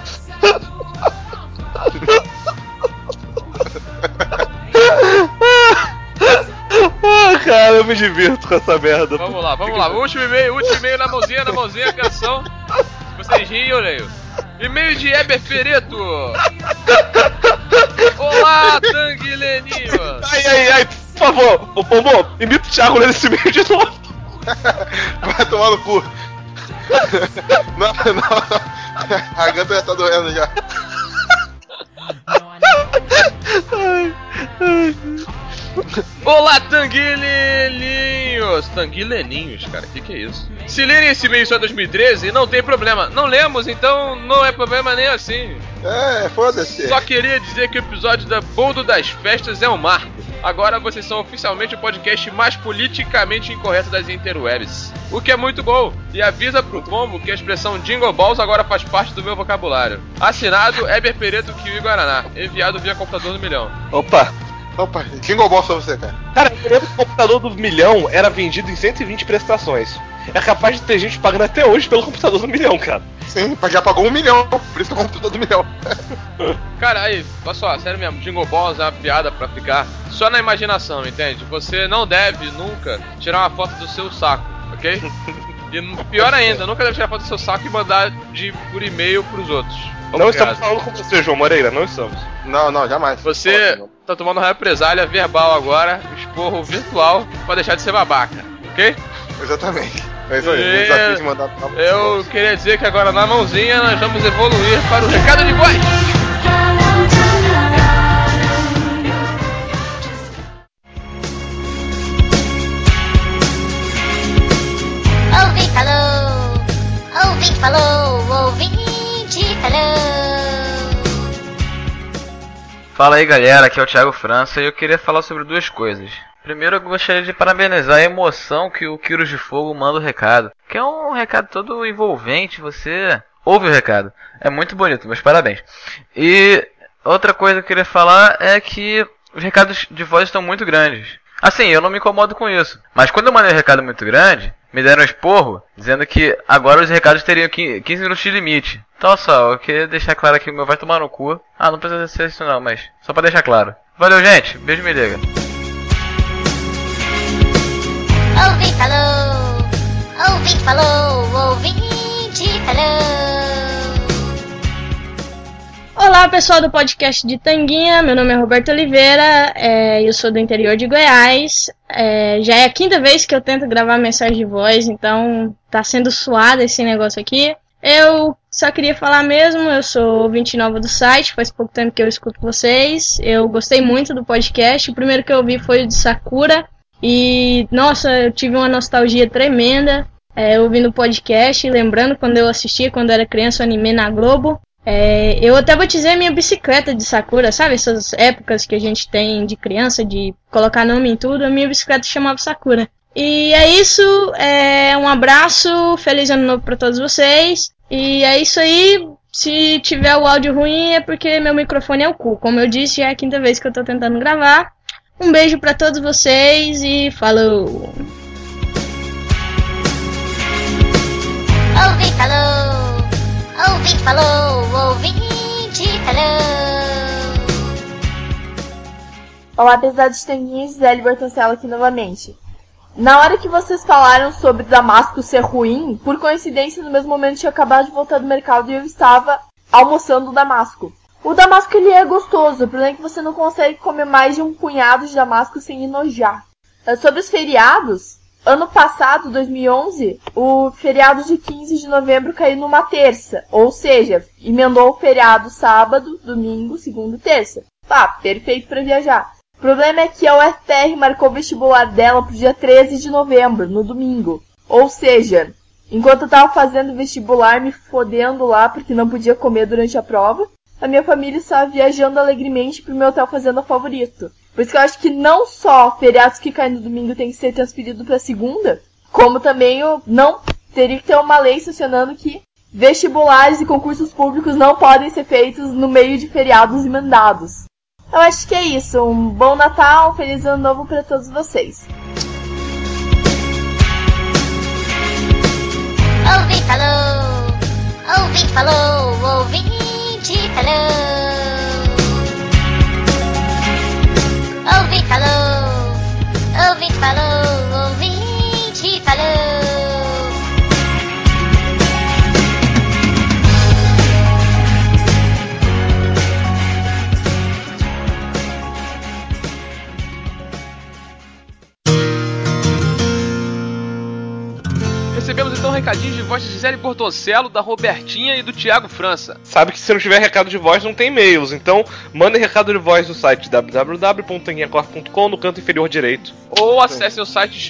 Cara, eu me divirto com essa merda. Vamos lá. Último e-mail na mãozinha, atenção. Vocês riem, eu leio. E-mail de Heber Fereto. Olá, Tanguileninho. Ai, por favor, ô Pombo, imita o Thiago lendo esse e-mail de novo. Vai tomar no cu. Não. A garganta já tá doendo já. Olá, Tanguileninhos, cara, que é isso? Se lerem esse e-mail só em 2013, não tem problema. Não lemos, então não é problema nem assim. Foda-se. Só queria dizer que o episódio da Boldo das Festas é um marco. Agora vocês são oficialmente o podcast mais politicamente incorreto das interwebs. O que é muito bom. E avisa pro Pombo que a expressão Jingle Balls agora faz parte do meu vocabulário. Assinado, Heber Pereto Kiwi Guaraná. Enviado via computador do milhão. Opa, Jingle Balls pra você, cara. Cara, eu lembro que o computador do milhão era vendido em 120 prestações. É capaz de ter gente pagando até hoje pelo computador do milhão, cara. Sim, já pagou 1 milhão, por isso que é o computador do milhão. Cara, aí, olha só, sério mesmo, Jingle Balls é uma piada pra ficar só na imaginação, entende? Você não deve nunca tirar uma foto do seu saco, ok? E pior ainda, nunca deve tirar foto do seu saco e mandar por e-mail pros outros. Não estamos falando com você, João Moreira, não estamos. Não, jamais. Você tá tomando uma represália verbal agora, esporro virtual, pra deixar de ser babaca, ok? Exatamente. É isso aí, o desafio de mandar. Eu queria dizer que agora na mãozinha nós vamos evoluir para o recado de voz. Ouvinte falou, ouvinte falou. Fala aí, galera, aqui é o Thiago França e eu queria falar sobre 2 coisas. Primeiro, eu gostaria de parabenizar a emoção que o Quiros de Fogo manda o recado. Que é um recado todo envolvente, você ouve o recado. É muito bonito, meus parabéns. E outra coisa que eu queria falar é que os recados de voz estão muito grandes. Assim, eu não me incomodo com isso. Mas quando eu mandei um recado muito grande, me deram um esporro, dizendo que agora os recados teriam 15 minutos de limite. Então, só, eu queria deixar claro aqui, o meu vai tomar no cu. Não precisa ser isso não, mas só pra deixar claro. Valeu, gente. Beijo, me liga. Ouvinte falou, ouvinte falou. Olá, pessoal do podcast de Tanguinha, meu nome é Roberto Oliveira, eu sou do interior de Goiás, já é a 5ª vez que eu tento gravar mensagem de voz, então tá sendo suado esse negócio aqui. Eu só queria falar mesmo, eu sou ouvinte nova do site, faz pouco tempo que eu escuto vocês, eu gostei muito do podcast, o primeiro que eu ouvi foi o de Sakura, e nossa, eu tive uma nostalgia tremenda ouvindo o podcast, lembrando quando eu assistia, quando eu era criança, o anime na Globo. Eu até batizei minha bicicleta de Sakura, sabe? Essas épocas que a gente tem de criança, de colocar nome em tudo, a minha bicicleta chamava Sakura. E é isso, um abraço, feliz ano novo pra todos vocês. E é isso aí, se tiver o áudio ruim é porque meu microfone é o cu. Como eu disse, já é a quinta vez que eu tô tentando gravar. Um beijo pra todos vocês e falou! Ouvinte falou, ouvinte falou, ouvinte falou. Olá, pesados tanguinhos, Zélio Bertoncello aqui novamente. Na hora que vocês falaram sobre Damasco ser ruim, por coincidência, no mesmo momento tinha acabado de voltar do mercado e eu estava almoçando o Damasco. O Damasco, ele é gostoso, o problema é que você não consegue comer mais de um punhado de Damasco sem enojar. Sobre os feriados, ano passado, 2011, o feriado de 15 de novembro caiu numa terça, ou seja, emendou o feriado sábado, domingo, segunda e terça. Perfeito para viajar. O problema é que a UFR marcou o vestibular dela pro dia 13 de novembro, no domingo. Ou seja, enquanto eu tava fazendo vestibular, me fodendo lá porque não podia comer durante a prova, a minha família estava viajando alegremente pro meu hotel fazenda favorito. Por isso que eu acho que não só feriados que caem no domingo tem que ser transferido pra segunda, como também eu não teria que ter uma lei sancionando que vestibulares e concursos públicos não podem ser feitos no meio de feriados emendados. Eu acho que é isso. Um bom Natal, um feliz ano novo para todos vocês. Ouvinte falou, ouvinte falou, ouvinte falou. Ouvinte falou, ouvinte falou, ouvinte falou. Recebemos então recadinhos de voz de Gisele Bortoncello, da Robertinha e do Thiago França. Sabe que se não tiver recado de voz não tem e-mails, então mandem recado de voz no site www.tanguinhacorp.com no canto inferior direito. Ou acessem o site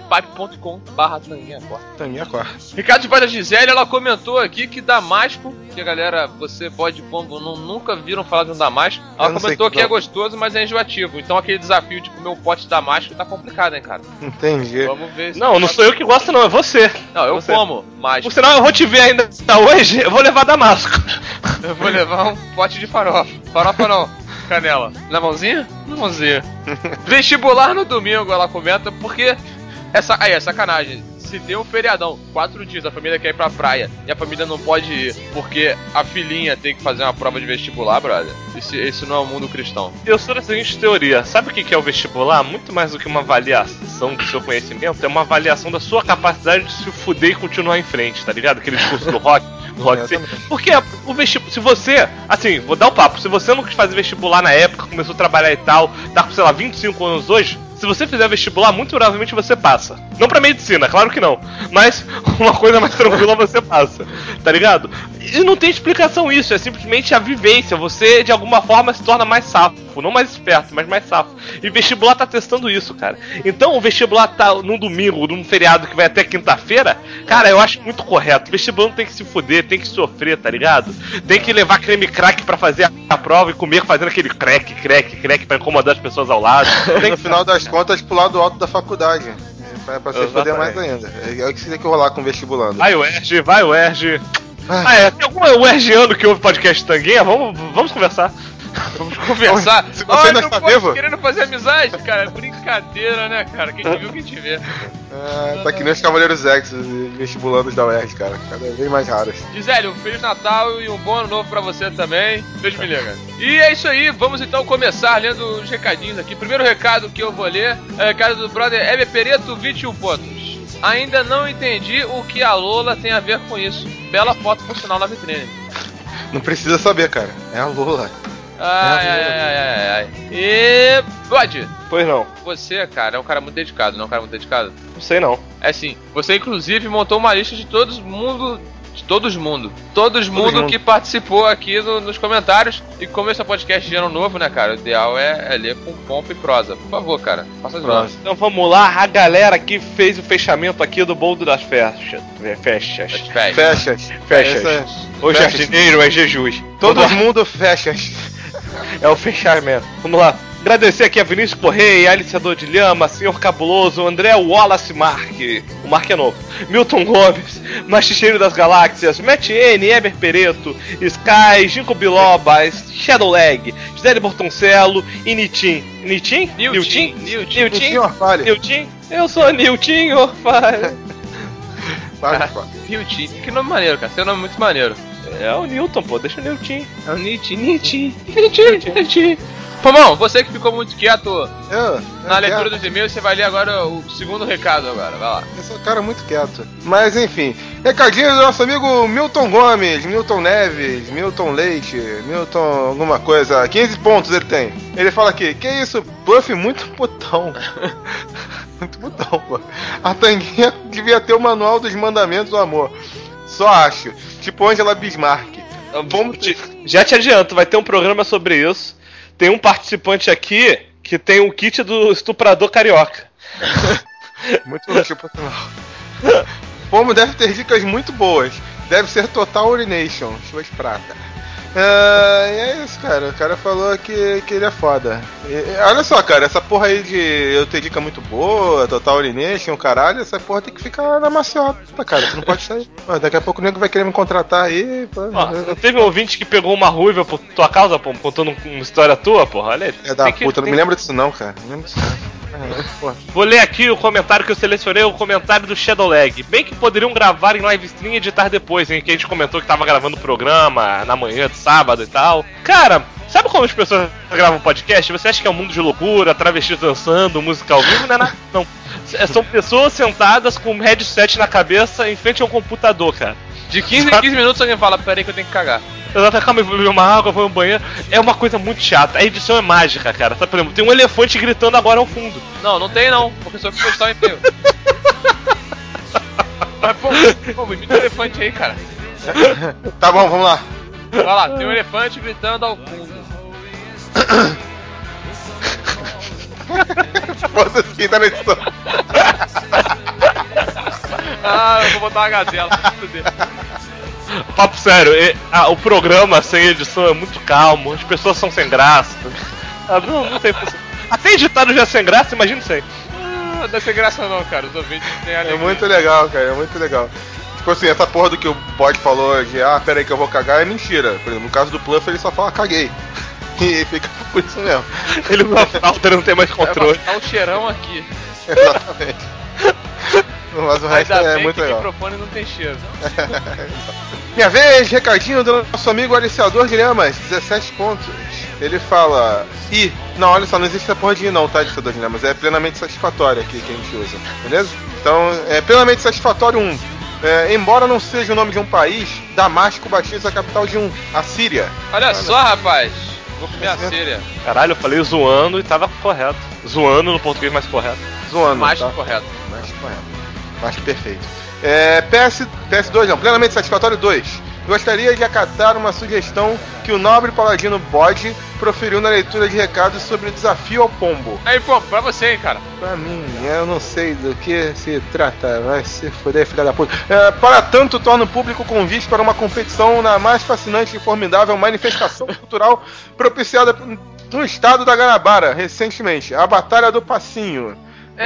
speakpipe.com/tanguinhacorp. Tanguinhacorp. Recado de voz da Gisele, ela comentou aqui que Damasco, que a galera, você pode pombo, nunca viram falar de um Damasco. Ela comentou que é gostoso, mas é enjoativo. Então aquele desafio de comer um pote de Damasco tá complicado, hein, cara? Entendi. Vamos ver se Não sou eu que gosto não, é você. Não, eu como, mas... Por sinal, eu vou te ver ainda hoje, eu vou levar Damasco. Eu vou levar um pote de farofa. Farofa não, canela. Na mãozinha? Na mãozinha. Vestibular no domingo, ela comenta, porque... Aí é sacanagem. Se tem um feriadão, 4 dias, a família quer ir pra praia e a família não pode ir porque a filhinha tem que fazer uma prova de vestibular, brother. Esse não é o mundo cristão. Eu sou da seguinte teoria. Sabe o que é o vestibular? Muito mais do que uma avaliação do seu conhecimento, é uma avaliação da sua capacidade de se fuder e continuar em frente, tá ligado? Aquele discurso do rock. Porque o vestibular, se você, assim, vou dar um papo, se você não quis fazer vestibular na época, começou a trabalhar e tal, tá com, sei lá, 25 anos hoje, se você fizer vestibular, muito provavelmente você passa. Não pra medicina, claro que não. Mas uma coisa mais tranquila você passa. Tá ligado? E não tem explicação isso, é simplesmente a vivência. Você, de alguma forma, se torna mais safo. Não mais esperto, mas mais safo. E vestibular tá testando isso, cara. Então o vestibular tá num domingo, num feriado que vai até quinta-feira, cara, eu acho muito correto. O vestibular não tem que se fuder, tem que sofrer, tá ligado? Tem que levar creme crack pra fazer a prova e comer fazendo aquele crack pra incomodar as pessoas ao lado. Tem que, no final das contas, pular do alto da faculdade. Pra você poder mais ainda. É o que você tem que rolar com o vestibulando. Vai o UERJ. Tem algum UERJiano que ouve podcast Tanguinha? Vamos conversar. Vamos conversar. Se você ainda está vivo? Querendo fazer amizade, cara. Brincadeira, né, cara? Quem te viu, quem te vê. Tá que nem os Cavaleiros X, vestibulandos da UERJ, cara. Cada vez mais raros. Gisele, um Feliz Natal e um bom ano novo pra você também. Beijo, me liga. E é isso aí, vamos então começar lendo os recadinhos aqui. Primeiro recado que eu vou ler é o recado do brother Hebe Pereto, 21 pontos. Ainda não entendi o que a Lola tem a ver com isso. Bela foto por sinal na vitrine. Não precisa saber, cara. É a Lola. Ai. E... Pode. Pois não. Você, cara, é um cara muito dedicado, não é um cara muito dedicado? Não sei não. É assim, você inclusive montou uma lista de todo mundo Todo mundo que participou aqui nos comentários. E como esse é um podcast de ano novo, né, cara? O ideal é ler com pompa e prosa. Por favor, cara, faça as honras. Então vamos lá, a galera que fez o fechamento aqui do boldo das fechas. O jardineiro é Jesus. Todo mundo fecha. É o fechamento. Vamos lá. Agradecer aqui a Vinícius Correia, Aliciador de Lhama, Senhor Cabuloso, André Wallace Mark, o Mark é novo, Milton Gomes, Machicheiro das Galáxias, Matt N, Eber Pereto, Sky, Ginkgo Biloba, Shadowlag, Gisele Bortoncello e Nitin. Nilton? Eu sou Nilton Orfalho. Nilton, que nome maneiro, cara, seu nome é muito maneiro. É o Newton, pô, deixa o Nilton. É o Nilton. Pomão, você que ficou muito quieto na leitura dos e-mails, você vai ler agora o segundo recado agora, vai lá. Eu sou um cara muito quieto. Mas enfim, recadinho do nosso amigo Milton Gomes, Milton Neves, Milton Leite, Milton alguma coisa, 15 pontos ele tem. Ele fala aqui, que isso, Buff muito putão. Muito putão, pô. A Tanguinha devia ter o manual dos mandamentos do amor. Só acho. Tipo Angela Bismarck. Já te adianto, vai ter um programa sobre isso. Tem um participante aqui que tem o kit do estuprador carioca. Muito tipo, Pomo deve ter dicas muito boas. Deve ser Total Urination, chuva de prata. E é isso, cara. O cara falou que ele é foda. Olha só, cara, essa porra aí de eu ter dica muito boa, Total Urination, caralho, essa porra tem que ficar na maciota, cara. Você não pode sair. Pô, daqui a pouco o nego vai querer me contratar aí. Pô. Teve um ouvinte que pegou uma ruiva por tua causa, pô, contando uma história tua, porra. Olha aí. É da puta, não me lembro disso não, cara. Não lembro disso não. Vou ler aqui o comentário que eu selecionei, o comentário do Shadowlag. Bem que poderiam gravar em live stream e editar depois, hein? Que a gente comentou que tava gravando o programa na manhã de sábado e tal. Cara, sabe como as pessoas gravam podcast? Você acha que é um mundo de loucura, travestis dançando, música ao vivo? Não é nada, não. São pessoas sentadas com um headset na cabeça em frente ao computador, cara. De 15 em 15 minutos alguém fala, peraí que eu tenho que cagar. Exato, calma, eu vou beber uma água, vou no banheiro. É uma coisa muito chata. A edição é mágica, cara. Tá, por exemplo, tem um elefante gritando agora ao fundo. Não tem não, porque só que postar o e-mail. Mas pô, me imita o elefante aí, cara. Tá bom, vamos lá. Vai lá, tem um elefante gritando ao fundo. Foda-se quem tá na edição. Eu vou botar uma gazela pra fuder. Papo sério, o programa sem edição é muito calmo, as pessoas são sem graça. Não tem função. Até editado já é sem graça, imagina isso aí. Não deve ser graça não, cara, os ouvintes têm alegria. É muito legal, cara, é muito legal. Tipo assim, essa porra do que o Bode falou de pera aí que eu vou cagar é mentira. Por exemplo, no caso do Pluff ele só fala caguei. E fica por isso mesmo. Ele não tem mais controle. Vai botar o cheirão aqui. Exatamente. Mas o resto é muito legal. O microfone não tem cheiro. Minha vez, recadinho do nosso amigo Aliciador de Lhamas, 17 pontos. Ele fala não, olha só, não existe essa porra de não, tá, Aliciador de Lhamas? É plenamente satisfatório aqui que a gente usa, beleza? Então, é plenamente satisfatório 1. Embora não seja o nome de um país, Damasco batiza a capital de a Síria. Olha só, rapaz. Vou comer a Síria. Caralho, eu falei zoando e tava correto. Zoando no português mais correto. Zoando, mais tá? correto. Mais correto. Mais que perfeito. PS2 não, plenamente satisfatório 2. Gostaria de acatar uma sugestão que o nobre paladino Bode proferiu na leitura de recados sobre o desafio ao pombo. Aí, pô, pra você, hein, cara. Pra mim, eu não sei do que se trata, vai se foder, filha da puta. Para tanto, torna o público convite para uma competição na mais fascinante e formidável manifestação cultural propiciada no estado da Guanabara, recentemente, a Batalha do Passinho.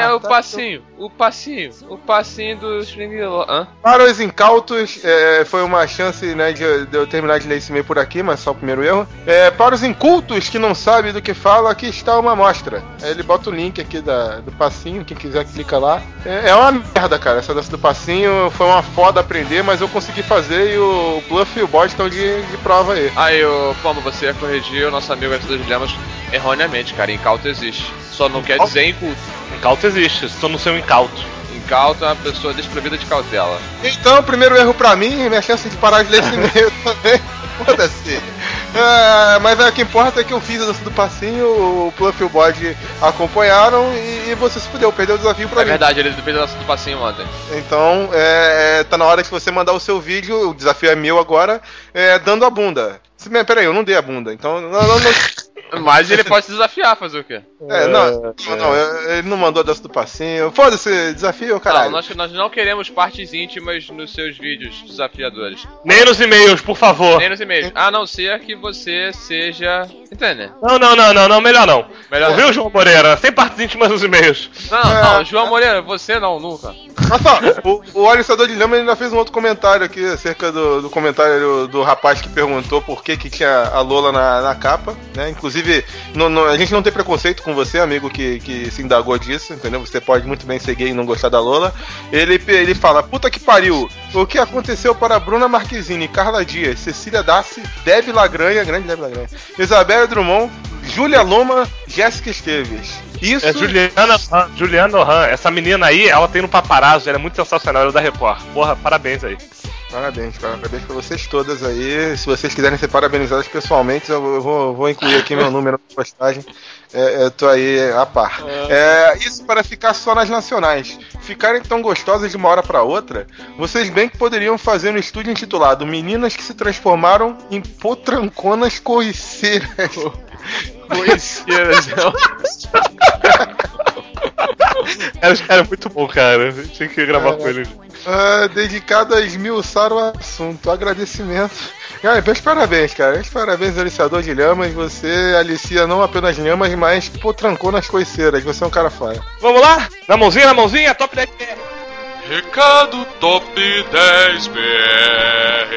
O passinho do Stringlo. Para os incautos, foi uma chance, né, de eu terminar de ler esse e-mail por aqui, mas só o primeiro erro. Para os incultos que não sabem do que fala, aqui está uma amostra. Ele bota o link aqui do passinho, quem quiser clica lá. É uma merda, cara, essa dança do passinho foi uma foda aprender, mas eu consegui fazer e o Bluff e o Bode estão de prova aí. Aí, Pombo, você ia corrigir o nosso amigo Aliciador de Lhamas erroneamente, cara, incauto existe. Só não quer dizer inculto. Incauto existe, só não ser um incauto. Incauto é uma pessoa desprovida de cautela. Então, primeiro erro pra mim, minha chance de parar de ler esse e-mail também. Foda-se. Mas o que importa é que eu fiz a dança do passinho, o Pluff e o Bode acompanharam e você se fudeu, perdeu o desafio pra mim. É verdade, ele fez a dança do passinho ontem. Então, tá na hora de você mandar o seu vídeo, o desafio é meu agora, dando a bunda. Peraí, eu não dei a bunda, então não. Mas ele pode se desafiar, fazer o quê? Ele não mandou a dança do passinho. Foda-se, desafio, caralho. Não, nós não queremos partes íntimas nos seus vídeos desafiadores. Nem nos e-mails, por favor. Nem nos e-mails. A não ser que você seja... Entende? Não, melhor não. Ouviu, não. João Moreira? Sem partes íntimas nos e-mails. Não, João Moreira, você não, nunca. Olha só, o Alistador de Lama ainda fez um outro comentário aqui acerca do comentário do rapaz que perguntou por que tinha a Lola na capa, né? Inclusive, a gente não tem preconceito com você, amigo, que se indagou disso, entendeu? Você pode muito bem ser gay e não gostar da Lola. Ele fala, puta que pariu, o que aconteceu para Bruna Marquezine, Carla Dias, Cecília Dassi, Debbie Lagranha, grande Debbie Lagranha, Isabela Drummond, Júlia Loma, Jéssica Esteves. Isso... É Juliana Ohan. Essa menina aí, ela tem no paparazzo, ela é muito sensacional, ela é da Record. Porra, parabéns aí. Parabéns pra vocês todas aí. Se vocês quiserem ser parabenizadas pessoalmente, eu vou incluir aqui meu número na postagem. Eu tô aí a par. Isso para ficar só nas nacionais. Ficarem tão gostosas de uma hora pra outra, vocês bem que poderiam fazer um estúdio intitulado Meninas que se transformaram em potranconas coiceiras. Coiceiras, não. Esse cara é muito bom, cara. Tinha que gravar com ele. Dedicado a esmiuçar o assunto. Agradecimento. Meus parabéns, cara. Meus parabéns, aliciador de lhamas. Você alicia não apenas lhamas, mas potrancou nas coiceiras. Você é um cara foda. Vamos lá? Na mãozinha, top 10 BR. Recado Top 10 BR.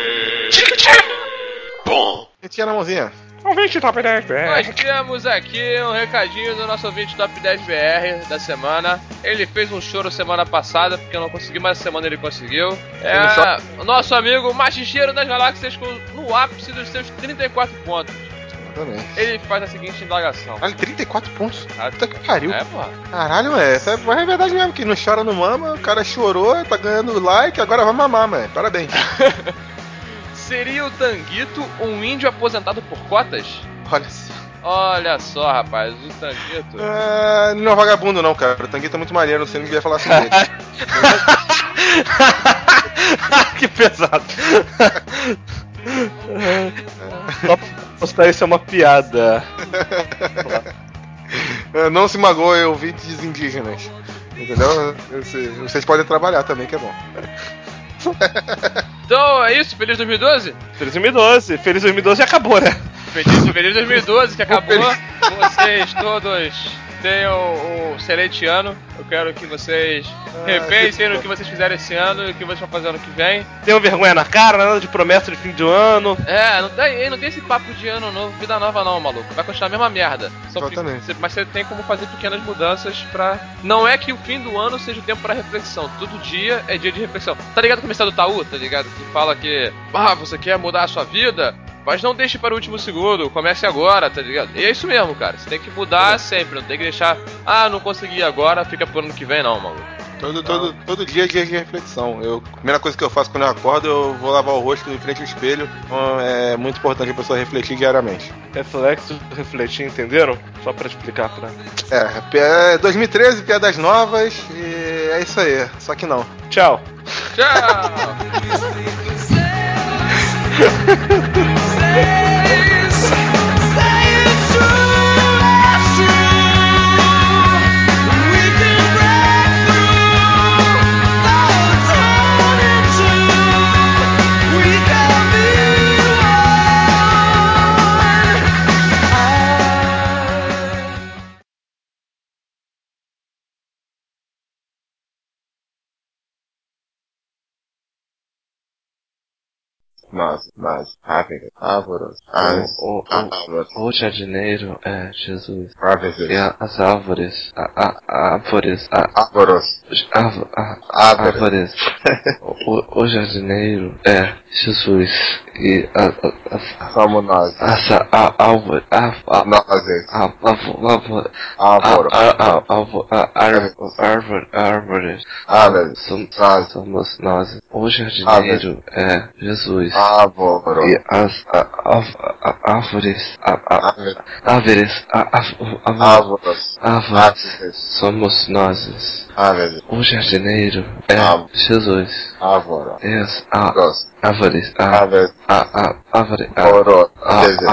Bom. O que tinha na mãozinha? Ouvinte Top 10 BR. Nós temos aqui um recadinho do nosso ouvinte Top 10 BR da semana. Ele fez um choro semana passada, porque eu não consegui, mas essa semana ele conseguiu. O nosso amigo Machicheiro das Galáxias no ápice dos seus 34 pontos. Exatamente. Ele faz a seguinte indagação. Olha, 34 pontos? Puta que pariu. Pô. Caralho, essa é verdade mesmo, que não chora no mama, o cara chorou, tá ganhando like, agora vai mamar, mano. Parabéns. Seria o Tanguito um índio aposentado por cotas? Olha só, rapaz, o Tanguito... Não é vagabundo não, cara. O Tanguito é muito maneiro, você não devia falar assim dele. Que pesado. Só pra mostrar isso é uma piada. Não se magoe, ouvintes indígenas. Entendeu? Vocês podem trabalhar também, que é bom. Então é isso, feliz 2012? Feliz 2012, feliz 2012 e acabou, né? Feliz 2012 que acabou. Vocês todos tenham um excelente ano. Eu quero que vocês repensem no que vocês fizeram esse ano e o que vocês vão fazer ano que vem. Tenham vergonha na cara, nada de promessa de fim de ano. Não tem esse papo de ano novo, vida nova não, maluco. Vai continuar a mesma merda. Mas você tem como fazer pequenas mudanças pra... Não é que o fim do ano seja o tempo pra reflexão. Todo dia é dia de reflexão. Tá ligado o comercial do Taú, tá ligado? Que fala que... você quer mudar a sua vida? Mas não deixe para o último segundo, comece agora, tá ligado? E é isso mesmo, cara. Você tem que mudar sempre, não tem que deixar... não consegui agora, fica pro ano que vem não, maluco. Todo dia é dia de reflexão. A primeira coisa que eu faço quando eu acordo, eu vou lavar o rosto em frente ao espelho. Então é muito importante a pessoa refletir diariamente. Reflexo, refletir, entenderam? Só pra explicar pra... 2013, piadas novas, e é isso aí. Só que não. Tchau. Mas, árvores, o jardineiro é Jesus. Árvores. E as árvores, árvores. O jardineiro é Jesus. E somos nós. Árvores. Somos nós. O jardineiro é Jesus. Árvore. E as árvores. Árvores. Árvores. Somos nós. Árvore. O jardineiro é Jesus. Árvore. Árvores. Árvore. Árvore. Oro. Árvore.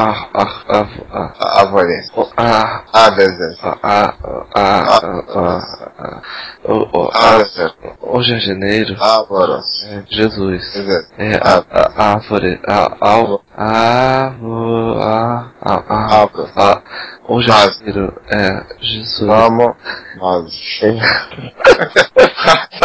O jardineiro é Jesus. É a árvore. O jardineiro é Jesus. Vamos. Nós.